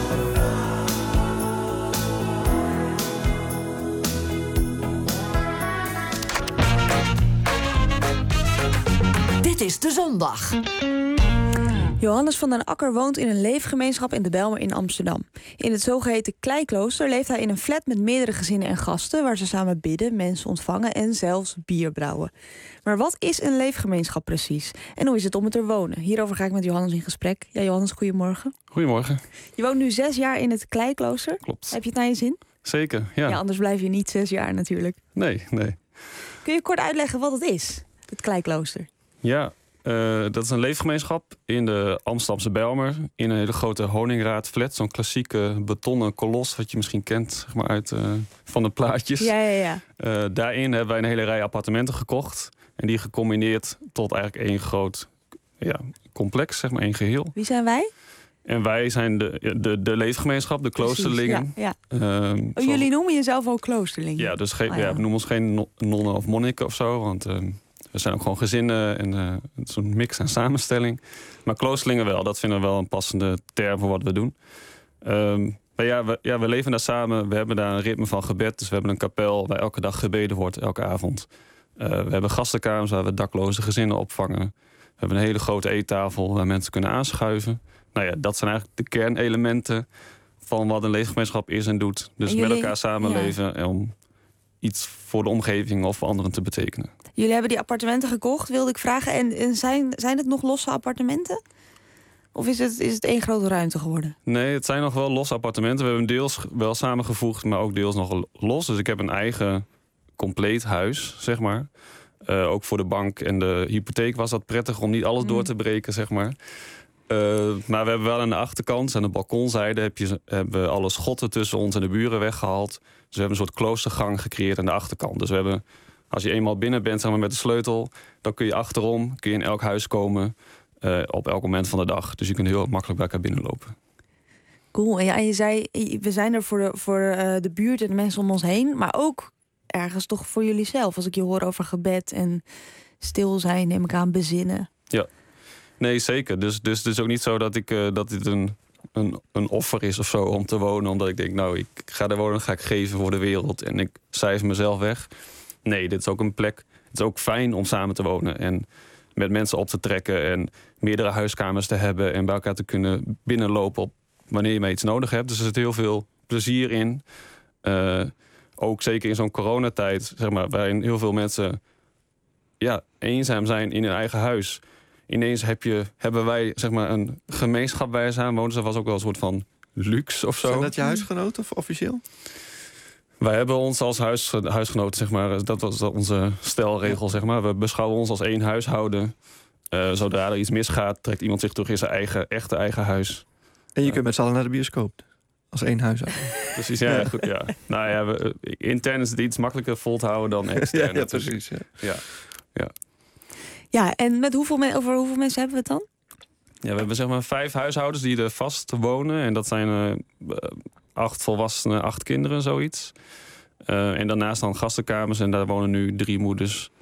Dit is De Zondag. Johannes van den Akker woont in een leefgemeenschap in de Bijlmer in Amsterdam. In het zogeheten Kleiklooster leeft hij in een flat met meerdere gezinnen en gasten, waar ze samen bidden, mensen ontvangen en zelfs bier brouwen. Maar wat is een leefgemeenschap precies? En hoe is het om het er wonen? Hierover ga ik met Johannes in gesprek. Ja, Johannes, goedemorgen. Goedemorgen. Je woont nu 6 jaar in het Kleiklooster. Klopt. Heb je het naar je zin? Zeker, ja. Ja, anders blijf je niet 6 jaar natuurlijk. Nee. Kun je kort uitleggen wat het is, het Kleiklooster? Ja, dat is een leefgemeenschap in de Amsterdamse Bijlmer. In een hele grote honingraadflat. Zo'n klassieke betonnen kolos, wat je misschien kent, zeg maar, uit van de plaatjes. Ja. Daarin hebben wij een hele rij appartementen gekocht. En die gecombineerd tot eigenlijk één groot complex, zeg maar, één geheel. Wie zijn wij? En wij zijn de leefgemeenschap, de kloosterlingen. Ja. Jullie noemen jezelf ook kloosterlingen? Ja, dus we noemen ons geen nonnen of monniken of zo. Want we zijn ook gewoon gezinnen en zo'n mix en samenstelling. Maar kloosterlingen wel, dat vinden we wel een passende term voor wat we doen. Maar we leven daar samen. We hebben daar een ritme van gebed. Dus we hebben een kapel waar elke dag gebeden wordt, elke avond. We hebben gastenkamers waar we dakloze gezinnen opvangen. We hebben een hele grote eettafel waar mensen kunnen aanschuiven. Nou ja, dat zijn eigenlijk de kernelementen van wat een leefgemeenschap is en doet. Dus met elkaar samenleven en om iets voor de omgeving of voor anderen te betekenen. Jullie hebben die appartementen gekocht, wilde ik vragen. En zijn het nog losse appartementen? Of is het één grote ruimte geworden? Nee, het zijn nog wel losse appartementen. We hebben deels wel samengevoegd, maar ook deels nog los. Dus ik heb een eigen compleet huis, zeg maar. Ook voor de bank en de hypotheek was dat prettig om niet alles door te breken, zeg maar. Maar we hebben wel aan de achterkant, aan de balkonzijde, hebben we alle schotten tussen ons en de buren weggehaald. Dus we hebben een soort kloostergang gecreëerd aan de achterkant. Dus we hebben, als je eenmaal binnen bent, zeg maar, met de sleutel, dan kun je achterom, kun je in elk huis komen op elk moment van de dag. Dus je kunt heel makkelijk bij elkaar binnenlopen. Cool. En je zei, we zijn er voor de buurt en de mensen om ons heen, maar ook ergens toch voor jullie zelf. Als ik je hoor over gebed en stil zijn, neem ik aan, bezinnen. Ja, nee, zeker. Dus het is ook niet zo dat dit een offer is of zo om te wonen. Omdat ik denk, nou, ik ga er wonen, ga ik geven voor de wereld. En ik cijfer mezelf weg. Nee, dit is ook een plek. Het is ook fijn om samen te wonen. En met mensen op te trekken. En meerdere huiskamers te hebben. En bij elkaar te kunnen binnenlopen op wanneer je maar iets nodig hebt. Dus er zit heel veel plezier in. Ook zeker in zo'n coronatijd, zeg maar, waarin heel veel mensen eenzaam zijn in hun eigen huis. Ineens hebben wij, zeg maar, een gemeenschap bij samenwonen. Dat was ook wel een soort van luxe of zo. Zijn dat je huisgenoten of officieel? Wij hebben ons als huisgenoten, zeg maar, dat was onze stelregel, zeg maar. We beschouwen ons als één huishouden. Zodra er iets misgaat, trekt iemand zich terug in zijn echte eigen huis. En je kunt met z'n allen naar de bioscoop. Als één huishouden. Precies, ja, goed, ja. Nou ja, intern is het iets makkelijker vol te houden dan extern. Ja, precies. Ja. Ja, en met over hoeveel mensen hebben we het dan? Ja, we hebben zeg maar 5 huishoudens die er vast wonen. En dat zijn 8 volwassenen, 8 kinderen, zoiets. En daarnaast dan gastenkamers. En daar wonen nu 3 moeders,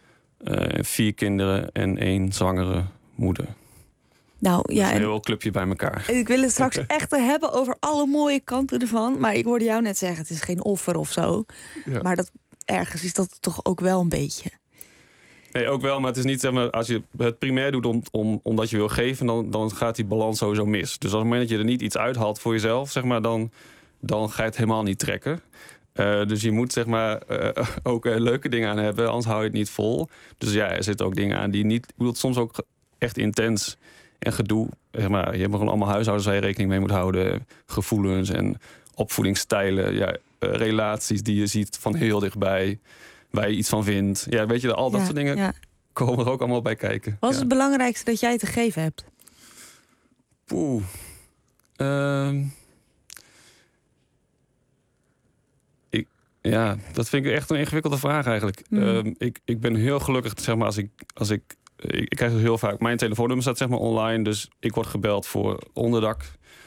4 kinderen en 1 zwangere moeder. Nou, ja, een heel clubje bij elkaar. Ik wil het straks echt hebben over alle mooie kanten ervan. Maar ik hoorde jou net zeggen, het is geen offer of zo. Ja. Maar ergens is dat toch ook wel een beetje. Nee, ook wel, maar het is niet, zeg maar, als je het primair doet omdat je wil geven, dan gaat die balans sowieso mis. Dus op het moment dat je er niet iets uithaalt voor jezelf, zeg maar, dan ga je het helemaal niet trekken. Dus je moet, zeg maar, ook leuke dingen aan hebben, anders hou je het niet vol. Dus ja, er zitten ook dingen aan die niet, soms ook echt intens en gedoe. Zeg maar, je hebt gewoon allemaal huishoudens waar je rekening mee moet houden. Gevoelens en opvoedingsstijlen. Relaties die je ziet van heel dichtbij. Waar je iets van vindt. Ja, weet je, al dat soort dingen komen er ook allemaal bij kijken. Wat is het belangrijkste dat jij te geven hebt? Dat vind ik echt een ingewikkelde vraag eigenlijk. Ik ben heel gelukkig, zeg maar, als ik krijg het heel vaak. Mijn telefoonnummer staat, zeg maar, online. Dus ik word gebeld voor onderdak.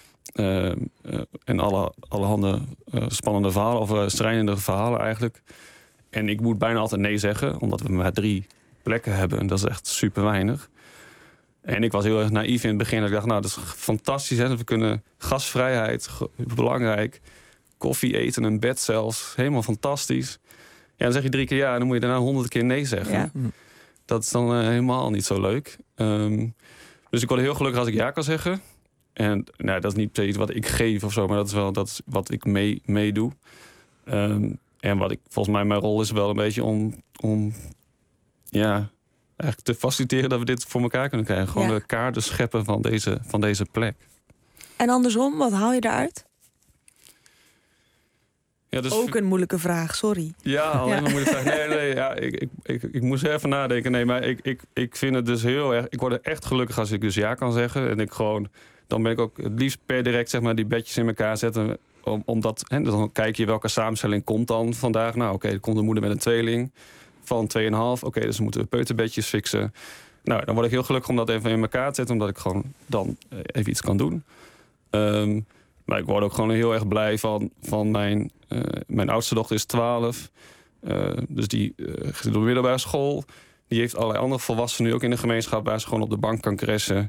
En allerhande spannende verhalen. Of strijdende verhalen eigenlijk. En ik moet bijna altijd nee zeggen. Omdat we maar 3 plekken hebben. En dat is echt super weinig. En ik was heel erg naïef in het begin. Dat ik dacht, nou, dat is fantastisch. Hè? We kunnen gastvrijheid, belangrijk. Koffie eten, een bed zelfs. Helemaal fantastisch. Ja, dan zeg je 3 keer ja. En dan moet je daarna 100 keer nee zeggen. Ja. Dat is dan helemaal niet zo leuk. Dus ik word heel gelukkig als ik ja kan zeggen. En nou, dat is niet precies wat ik geef of zo, maar dat is wat ik meedoe. En wat volgens mij mijn rol is wel een beetje om eigenlijk te faciliteren dat we dit voor elkaar kunnen krijgen. Gewoon de kaarten scheppen van deze plek. En andersom, wat haal je daaruit? Ja, dus ook een moeilijke vraag, sorry. Ja, alleen maar moeilijke vraag. Nee, ja, ik moest even nadenken. Nee, maar ik vind het dus heel erg. Ik word er echt gelukkig als ik dus ja kan zeggen. En dan ben ik ook het liefst per direct, zeg maar, die bedjes in elkaar zetten. Omdat, dan kijk je welke samenstelling komt dan vandaag. Nou, oké, er komt een moeder met een tweeling van 2,5. Oké, dus we moeten peuterbedjes fixen. Nou, dan word ik heel gelukkig om dat even in elkaar te zetten, omdat ik gewoon dan even iets kan doen. Maar ik word ook gewoon heel erg blij van mijn oudste dochter is 12. Dus die zit op de middelbare school. Die heeft allerlei andere volwassenen nu ook in de gemeenschap waar ze gewoon op de bank kan crashen.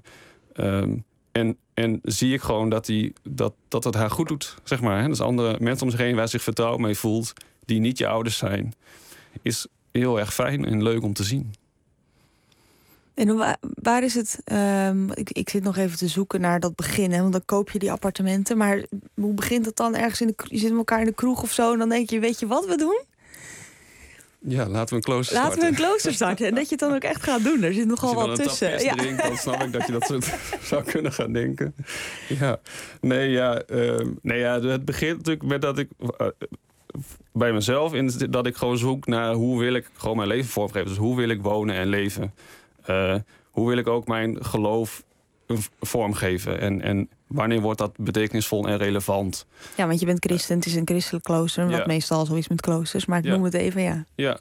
En zie ik gewoon dat het haar goed doet, zeg maar. Hè? Dus andere mensen om zich heen waar ze zich vertrouwd mee voelt, die niet je ouders zijn, is heel erg fijn en leuk om te zien. En waar is het? Ik zit nog even te zoeken naar dat begin. Hè, want dan koop je die appartementen. Maar hoe begint het dan ergens je zit met elkaar in de kroeg of zo. En dan denk je, weet je wat we doen? Ja, laten we een klooster starten. Laten we een klooster starten. En dat je het dan ook echt gaat doen. Er zit nogal wat tussen. Als je dan een dan snap ik dat je dat zou kunnen gaan denken. Ja. Het begint natuurlijk met dat ik bij mezelf, dat ik gewoon zoek naar hoe wil ik gewoon mijn leven vormgeven. Dus hoe wil ik wonen en leven? Hoe wil ik ook mijn geloof een vorm geven? En wanneer wordt dat betekenisvol en relevant? Ja, want je bent christen, het is een christelijk klooster, wat meestal zo is met kloosters, maar ik noem het even, Ja,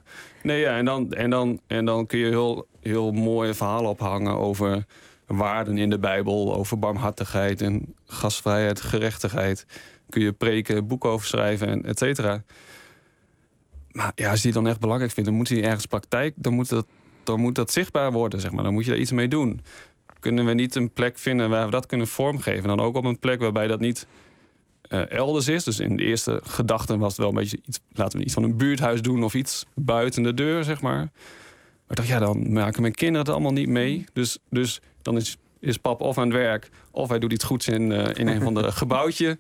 en dan kun je heel mooie verhalen ophangen over waarden in de Bijbel, over barmhartigheid en gastvrijheid, gerechtigheid. Kun je preken, boeken over schrijven en et cetera. Maar ja, als je die dan echt belangrijk vindt, dan moet die ergens praktijk, dan moet dat zichtbaar worden, zeg maar. Dan moet je daar iets mee doen. Kunnen we niet een plek vinden waar we dat kunnen vormgeven? Dan ook op een plek waarbij dat niet elders is. Dus in de eerste gedachten was het wel een beetje iets, laten we iets van een buurthuis doen of iets buiten de deur, zeg maar. Maar ik dacht, ja, dan maken mijn kinderen het allemaal niet mee. Dus dan is pap of aan het werk, of hij doet iets goeds in een van de gebouwtje.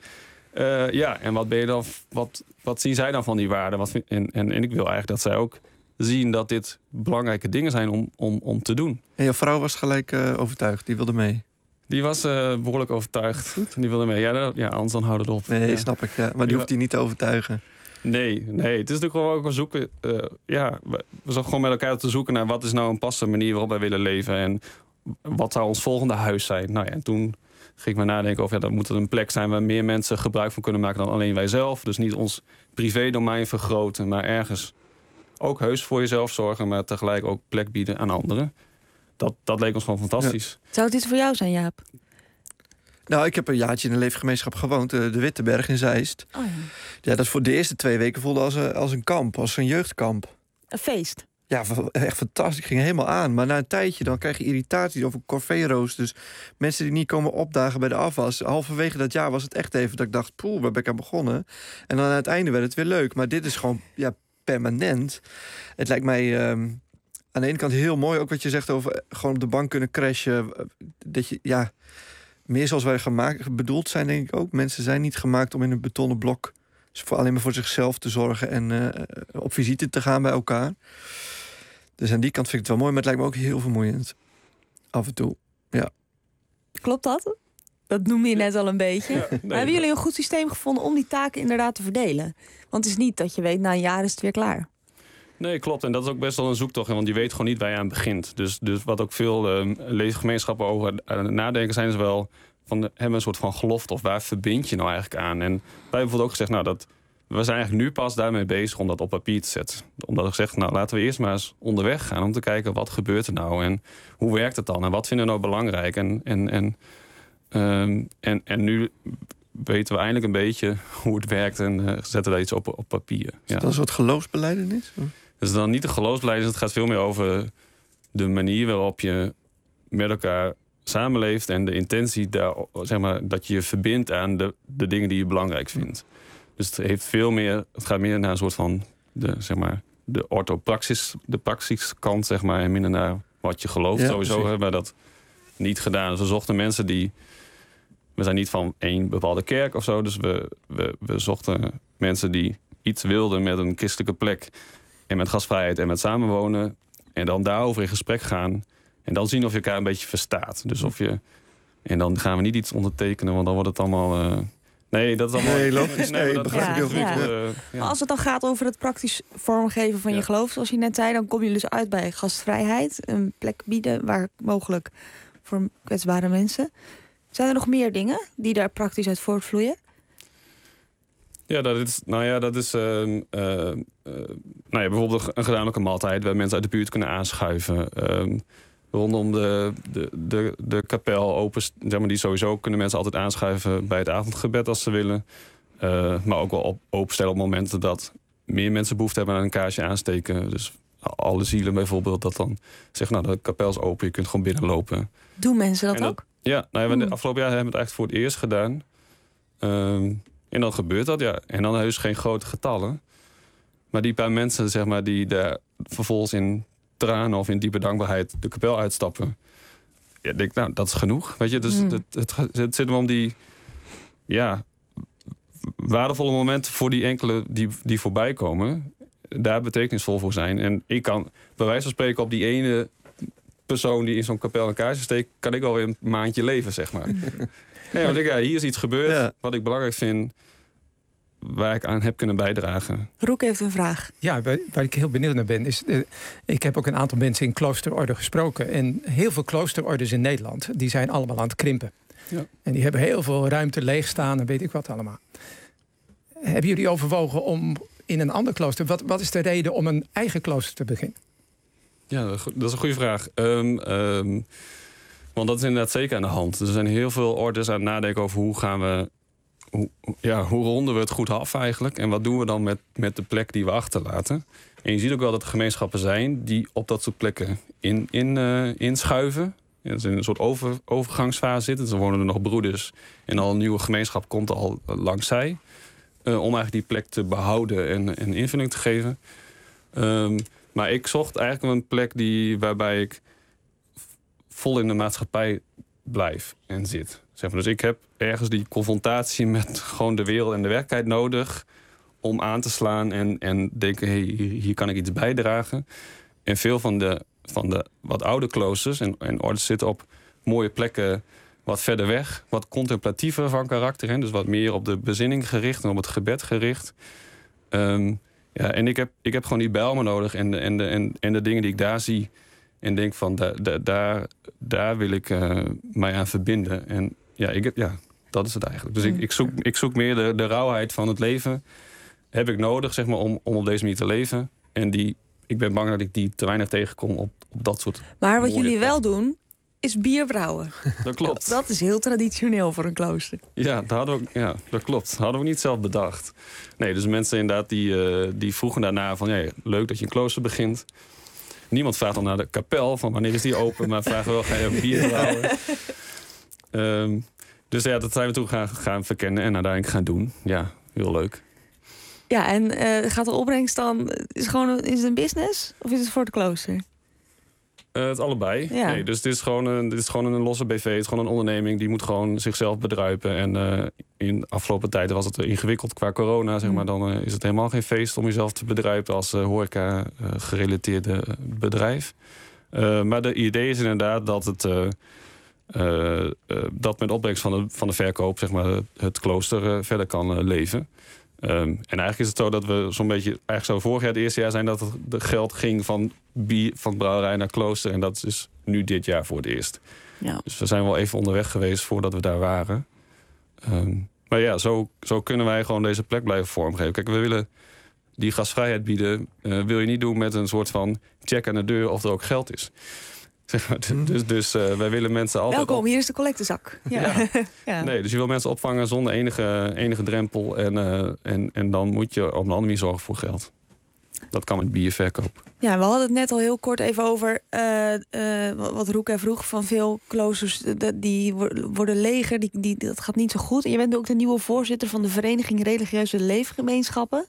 En wat ben je dan? Wat zien zij dan van die waarden? En ik wil eigenlijk dat zij ook zien dat dit belangrijke dingen zijn om te doen. En jouw vrouw was gelijk overtuigd, die wilde mee? Die was behoorlijk overtuigd. Die wilde mee. Ja, anders dan houden het op. Nee, snap ik. Ja. Maar die hoeft hij niet te overtuigen. Nee. Het is natuurlijk gewoon ook een zoeken. We zijn gewoon met elkaar te zoeken naar wat is nou een passende manier waarop wij willen leven. En wat zou ons volgende huis zijn? Nou ja, en toen ging ik maar nadenken over, dat moet er een plek zijn waar meer mensen gebruik van kunnen maken dan alleen wij zelf. Dus niet ons privédomein vergroten, maar ergens ook heus voor jezelf zorgen, maar tegelijk ook plek bieden aan anderen. Dat leek ons gewoon fantastisch. Ja. Zou het iets voor jou zijn, Jaap? Nou, ik heb een jaartje in een leefgemeenschap gewoond, de Witteberg in Zeist. Oh, ja, dat voor de eerste 2 weken voelde als een kamp, als een jeugdkamp. Een feest? Ja, echt fantastisch. Ik ging helemaal aan. Maar na een tijdje dan krijg je irritatie over corvée-roosters. Mensen die niet komen opdagen bij de afwas. Halverwege dat jaar was het echt even dat ik dacht, poeh, waar ben ik aan begonnen? En dan aan het einde werd het weer leuk. Maar dit is gewoon permanent. Het lijkt mij aan de ene kant heel mooi, ook wat je zegt over gewoon op de bank kunnen crashen. Dat je, meer zoals wij bedoeld zijn, denk ik ook. Mensen zijn niet gemaakt om in een betonnen blok alleen maar voor zichzelf te zorgen en op visite te gaan bij elkaar. Dus aan die kant vind ik het wel mooi, maar het lijkt me ook heel vermoeiend. Af en toe, ja. Klopt dat? Dat noemde je net al een beetje. Ja, maar hebben jullie een goed systeem gevonden om die taken inderdaad te verdelen? Want het is niet dat je weet, na een jaar is het weer klaar. Nee, klopt. En dat is ook best wel een zoektocht. Want je weet gewoon niet waar je aan begint. Dus wat ook veel leefgemeenschappen over aan het nadenken zijn, is wel van hebben een soort van gelofte of waar verbind je nou eigenlijk aan? En wij hebben bijvoorbeeld ook gezegd, we zijn eigenlijk nu pas daarmee bezig om dat op papier te zetten. Omdat we gezegd, laten we eerst maar eens onderweg gaan om te kijken wat gebeurt er nou en hoe werkt het dan en wat vinden we nou belangrijk en nu weten we eindelijk een beetje hoe het werkt en zetten daar iets op papier. Is dat een soort geloofsbelijdenis? Het is dan niet een geloofsbelijdenis, het gaat veel meer over de manier waarop je met elkaar samenleeft en de intentie daar, zeg maar, dat je je verbindt aan de dingen die je belangrijk vindt. Dus het gaat meer naar een soort van de orthopraxis, de praxiskant, zeg maar, en minder naar wat je gelooft. Ja, sowieso precies. Hebben we dat niet gedaan. Dus we zochten mensen we zijn niet van één bepaalde kerk of zo, dus we zochten mensen die iets wilden met een christelijke plek en met gastvrijheid en met samenwonen en dan daarover in gesprek gaan en dan zien of je elkaar een beetje verstaat. Dus en dan gaan we niet iets ondertekenen, want dan wordt het allemaal nee, dat is allemaal. Nee, logisch. Nee, dat begrijp ik heel goed. Maar als het dan gaat over het praktisch vormgeven van je geloof, zoals je net zei, dan kom je dus uit bij gastvrijheid, een plek bieden waar mogelijk voor kwetsbare mensen. Zijn er nog meer dingen die daar praktisch uit voortvloeien? Ja, dat is bijvoorbeeld een gezamenlijke maaltijd waar mensen uit de buurt kunnen aanschuiven. Rondom de kapel open, zeg maar, die sowieso kunnen mensen altijd aanschuiven bij het avondgebed als ze willen. Maar ook wel openstellen op momenten dat meer mensen behoefte hebben aan een kaarsje aansteken. Dus alle zielen bijvoorbeeld, dat dan zeggen, de kapel is open, je kunt gewoon binnenlopen. Doen mensen dat ook? Ja, de afgelopen jaar hebben we het eigenlijk voor het eerst gedaan. En dan gebeurt dat, ja. En dan heus geen grote getallen. Maar die paar mensen, zeg maar, die daar vervolgens in tranen of in diepe dankbaarheid de kapel uitstappen. Ja, ik denk, dat is genoeg. Weet je, dus het zit hem om die waardevolle momenten voor die enkele die voorbij komen, daar betekenisvol voor zijn. En ik kan bij wijze van spreken op die ene persoon die in zo'n kapel een kaarsje steekt, kan ik wel weer een maandje leven, zeg maar. Nee, want hier is iets gebeurd wat ik belangrijk vind, waar ik aan heb kunnen bijdragen. Roek heeft een vraag. Ja, waar ik heel benieuwd naar ben is... ik heb ook een aantal mensen in kloosterorde gesproken. En heel veel kloosterordes in Nederland... die zijn allemaal aan het krimpen. Ja. En die hebben heel veel ruimte leegstaan en weet ik wat allemaal. Hebben jullie overwogen om in een ander klooster... Wat is de reden om een eigen klooster te beginnen? Ja, dat is een goede vraag. Want dat is inderdaad zeker aan de hand. Er zijn heel veel ordes aan het nadenken over hoe gaan we... Hoe ronden we het goed af eigenlijk? En wat doen we dan met de plek die we achterlaten? En je ziet ook wel dat er gemeenschappen zijn die op dat soort plekken inschuiven. Ja, dat is in een soort overgangsfase zitten. Dus dan wonen er nog broeders. En al een nieuwe gemeenschap komt al langs zij. Om eigenlijk die plek te behouden en invulling te geven. Maar ik zocht eigenlijk een plek waarbij ik vol in de maatschappij blijf en zit. Zeg maar. Dus ik heb ergens die confrontatie met gewoon de wereld en de werkelijkheid nodig om aan te slaan en denken, hey, hier kan ik iets bijdragen. En veel van de wat oude kloosters en ordes zitten op mooie plekken wat verder weg, wat contemplatiever van karakter. Hè? Dus wat meer op de bezinning gericht en op het gebed gericht. En ik heb gewoon die bijl maar nodig en de dingen die ik daar zie en denk van daar wil ik mij aan verbinden. En dat is het eigenlijk. Dus ik zoek meer de rauwheid van het leven. Heb ik nodig, zeg maar, om op deze manier te leven. En ik ben bang dat ik die te weinig tegenkom op dat soort. Maar wat jullie wel doen, is bier brouwen. Dat klopt. Dat is heel traditioneel voor een klooster. Ja, dat klopt. Dat hadden we niet zelf bedacht. Nee, dus mensen inderdaad die vroegen daarna van... Ja, leuk dat je een klooster begint. Niemand vraagt dan naar de kapel van wanneer is die open... maar vragen wel, ga je ook bier brouwen? Dus ja, dat zijn we toen gaan verkennen en uiteindelijk gaan doen. Ja, heel leuk. Ja, en gaat de opbrengst dan... Is het een business of is het voor het klooster? Het allebei. Ja. Nee, dus dit is gewoon een losse BV. Het is gewoon een onderneming. Die moet gewoon zichzelf bedruipen. En in de afgelopen tijden was het ingewikkeld qua corona. Zeg maar. Dan is het helemaal geen feest om jezelf te bedruipen als horeca-gerelateerde bedrijf. Maar de idee is inderdaad dat dat met opbrengst van de verkoop, zeg maar, het klooster verder kan leven. En eigenlijk is het zo dat we zo'n beetje... Eigenlijk zo vorig jaar, het eerste jaar, zijn dat het geld ging van brouwerij naar klooster. En dat is dus nu dit jaar voor het eerst. Ja. Dus we zijn wel even onderweg geweest voordat we daar waren. Maar ja, zo kunnen wij gewoon deze plek blijven vormgeven. Kijk, we willen die gastvrijheid bieden. Wil je niet doen met een soort van check aan de deur of er ook geld is. Zeg maar, dus wij willen mensen altijd... Welkom, hier is de collectezak. Ja. Ja. Nee, dus je wil mensen opvangen zonder enige drempel. En dan moet je op een andere manier zorgen voor geld. Dat kan met bierverkoop. Ja, we hadden het net al heel kort even over wat Roeka vroeg. Van veel kloosters die worden leger. Dat gaat niet zo goed. En je bent ook de nieuwe voorzitter van de Vereniging Religieuze Leefgemeenschappen.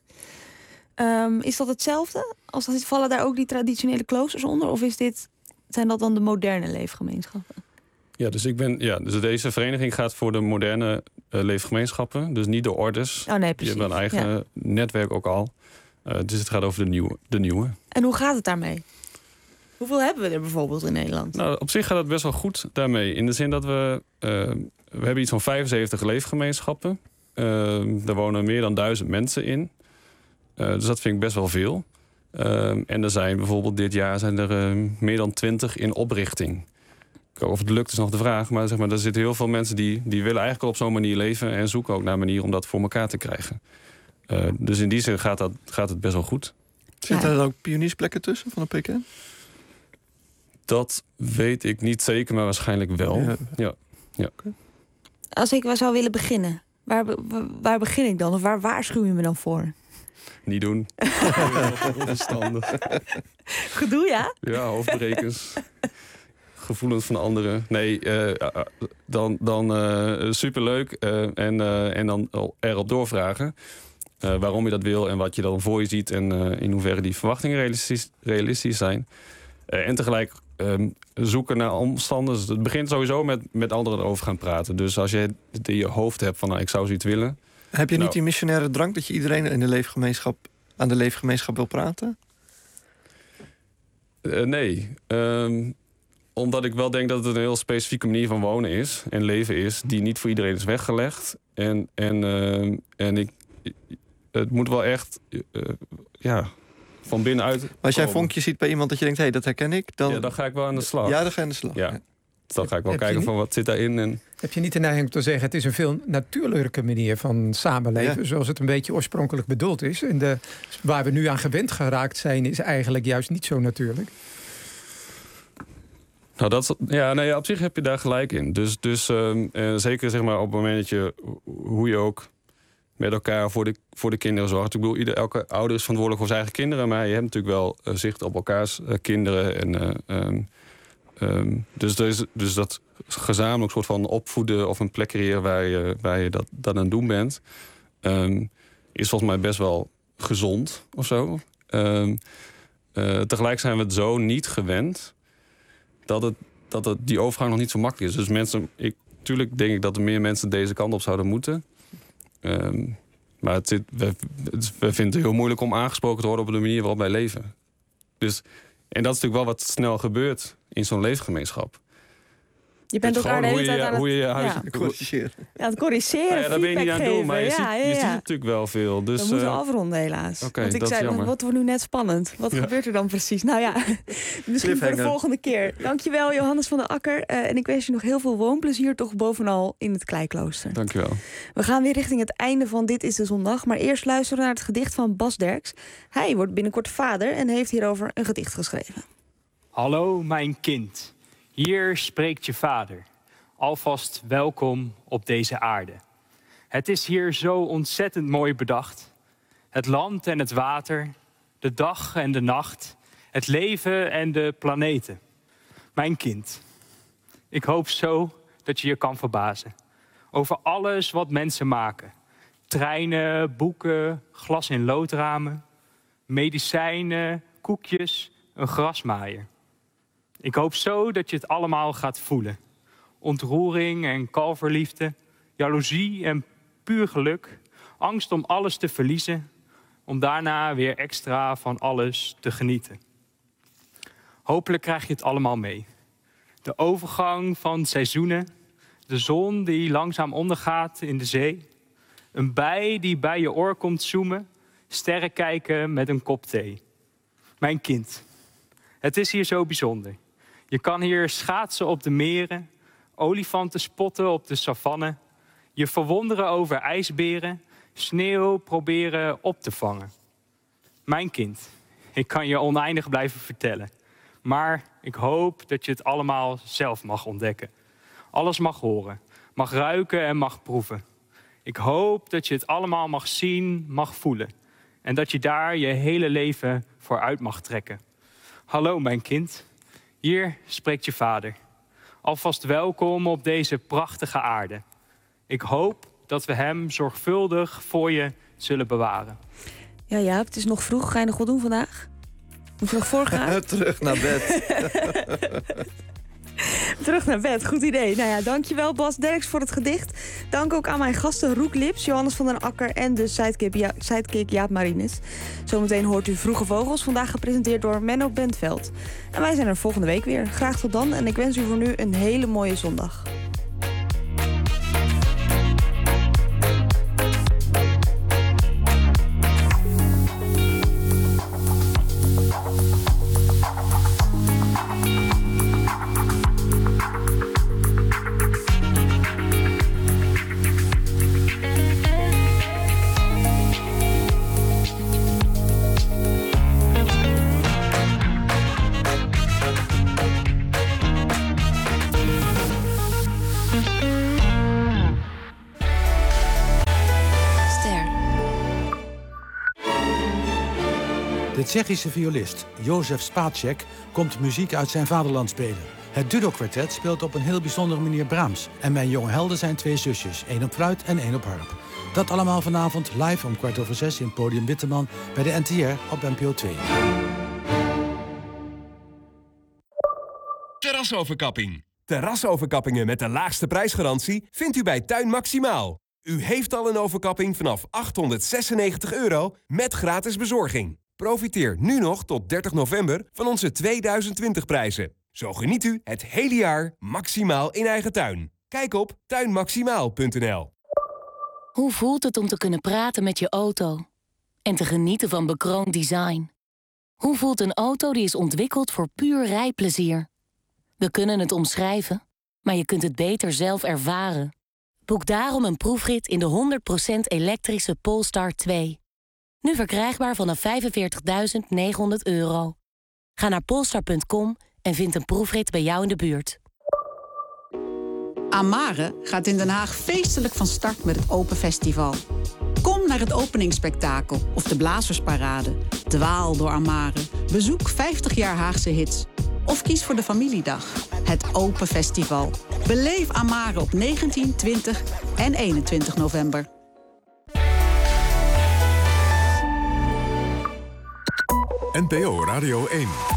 Is dat hetzelfde? Vallen daar ook die traditionele kloosters onder? Of zijn dat dan de moderne leefgemeenschappen? Ja, dus deze vereniging gaat voor de moderne leefgemeenschappen. Dus niet de ordes. Oh nee, precies. Die hebben een eigen netwerk ook al. Dus het gaat over de nieuwe. En hoe gaat het daarmee? Hoeveel hebben we er bijvoorbeeld in Nederland? Nou, op zich gaat het best wel goed daarmee. In de zin dat we hebben iets van 75 leefgemeenschappen. Daar wonen meer dan 1000 mensen in. Dus dat vind ik best wel veel. En er zijn bijvoorbeeld dit jaar meer dan 20 in oprichting. Of het lukt is nog de vraag. Maar, zeg maar er zitten heel veel mensen die willen eigenlijk op zo'n manier leven. En zoeken ook naar een manier om dat voor elkaar te krijgen. Dus in die zin gaat het best wel goed. Zitten er ook pioniersplekken tussen van de PKN? Dat weet ik niet zeker, maar waarschijnlijk wel. Ja. Okay. Als ik zou willen beginnen, waar begin ik dan? Of waar waarschuw je me dan voor? Niet doen. Onverstandig. Gedoe, ja? Ja, hoofdbrekers. Gevoelens van anderen. Nee, dan superleuk. En dan erop doorvragen. Waarom je dat wil en wat je dan voor je ziet. En in hoeverre die verwachtingen realistisch zijn. En tegelijk zoeken naar omstanders. Dus het begint sowieso met anderen erover gaan praten. Dus als je het in je hoofd hebt van ik zou zoiets willen. Heb je niet die missionaire drang dat je iedereen in de leefgemeenschap aan de leefgemeenschap wil praten? Nee. Omdat ik wel denk dat het een heel specifieke manier van wonen is en leven is, die niet voor iedereen is weggelegd. En het moet wel echt van binnenuit Maar als jij een vonkje ziet bij iemand dat je denkt, hé, dat herken ik, dan... Ja, dan ga ik wel aan de slag. Ja, dan ga je aan de slag. Ja. Dus dan ga ik wel kijken van wat zit daarin. En... Heb je niet de neiging om te zeggen, het is een veel natuurlijke manier van samenleven, zoals het een beetje oorspronkelijk bedoeld is. En waar we nu aan gewend geraakt zijn, is eigenlijk juist niet zo natuurlijk. Nou, op zich heb je daar gelijk in. Dus zeker zeg maar op het moment dat je, hoe je ook met elkaar voor de kinderen zorgt. Ik bedoel, elke ouder is verantwoordelijk voor zijn eigen kinderen, maar je hebt natuurlijk wel zicht op elkaars kinderen. En dus dat gezamenlijk soort van opvoeden of een plek creëren waar je dat aan het doen bent, is volgens mij best wel gezond of zo. Tegelijk zijn we het zo niet gewend dat die overgang nog niet zo makkelijk is. Dus tuurlijk denk ik dat er meer mensen deze kant op zouden moeten. Maar we vinden het heel moeilijk om aangesproken te worden op de manier waarop wij leven. Dus, en dat is natuurlijk wel wat snel gebeurt in zo'n leefgemeenschap. Je bent elkaar de hele tijd aan het corrigeren. Ja, het corrigeren, dat ben je niet aan het doen, maar je ziet het natuurlijk wel veel. Dus, we moeten afronden helaas. Want ik zei, wat wordt nu net spannend? Wat gebeurt er dan precies? Nou ja, misschien voor de volgende keer. Dankjewel, Johannes van der Akker. En ik wens je nog heel veel woonplezier, toch bovenal in het Kleiklooster. Dankjewel. We gaan weer richting het einde van Dit is de Zondag. Maar eerst luisteren naar het gedicht van Bas Derks. Hij wordt binnenkort vader en heeft hierover een gedicht geschreven. Hallo, mijn kind. Hier spreekt je vader. Alvast welkom op deze aarde. Het is hier zo ontzettend mooi bedacht. Het land en het water, de dag en de nacht, het leven en de planeten. Mijn kind, ik hoop zo dat je je kan verbazen over alles wat mensen maken. Treinen, boeken, glas- in loodramen, medicijnen, koekjes, een grasmaaier. Ik hoop zo dat je het allemaal gaat voelen. Ontroering en kalverliefde, jaloezie en puur geluk. Angst om alles te verliezen, om daarna weer extra van alles te genieten. Hopelijk krijg je het allemaal mee. De overgang van seizoenen, de zon die langzaam ondergaat in de zee. Een bij die bij je oor komt zoemen, sterren kijken met een kop thee. Mijn kind, het is hier zo bijzonder. Je kan hier schaatsen op de meren, olifanten spotten op de savanne, je verwonderen over ijsberen, sneeuw proberen op te vangen. Mijn kind, ik kan je oneindig blijven vertellen. Maar ik hoop dat je het allemaal zelf mag ontdekken. Alles mag horen, mag ruiken en mag proeven. Ik hoop dat je het allemaal mag zien, mag voelen. En dat je daar je hele leven voor uit mag trekken. Hallo mijn kind, hier spreekt je vader. Alvast welkom op deze prachtige aarde. Ik hoop dat we hem zorgvuldig voor je zullen bewaren. Ja, Jaap, het is nog vroeg. Ga je nog wat doen vandaag? Moet je nog voorgaan? Terug naar bed. Terug naar bed, goed idee. Nou ja, dankjewel Bas Derks voor het gedicht. Dank ook aan mijn gasten Roek Lips, Johannes van den Akker en de sidekick Jaap Marines. Zometeen hoort u Vroege Vogels, vandaag gepresenteerd door Menno Bentveld. En wij zijn er volgende week weer. Graag tot dan en ik wens u voor nu een hele mooie zondag. De Tsjechische violist Josef Spacek komt muziek uit zijn vaderland spelen. Het Dudok-kwartet speelt op een heel bijzondere manier Brahms. En mijn jonge helden zijn twee zusjes, 1 op fluit en 1 op harp. Dat allemaal vanavond live om 6:15 in Podium Witteman bij de NTR op NPO 2. Terrasoverkapping. Terrasoverkappingen met de laagste prijsgarantie vindt u bij Tuin Maximaal. U heeft al een overkapping vanaf €896 met gratis bezorging. Profiteer nu nog tot 30 november van onze 2020 prijzen. Zo geniet u het hele jaar maximaal in eigen tuin. Kijk op tuinmaximaal.nl. Hoe voelt het om te kunnen praten met je auto? en te genieten van bekroond design. Hoe voelt een auto die is ontwikkeld voor puur rijplezier? We kunnen het omschrijven, maar je kunt het beter zelf ervaren. Boek daarom een proefrit in de 100% elektrische Polestar 2. Nu verkrijgbaar vanaf €45.900. Ga naar polestar.com en vind een proefrit bij jou in de buurt. Amare gaat in Den Haag feestelijk van start met het Open Festival. Kom naar het openingsspektakel of de Blazersparade. Dwaal door Amare. Bezoek 50 jaar Haagse hits. Of kies voor de familiedag. Het Open Festival. Beleef Amare op 19, 20 en 21 november. NPO Radio 1.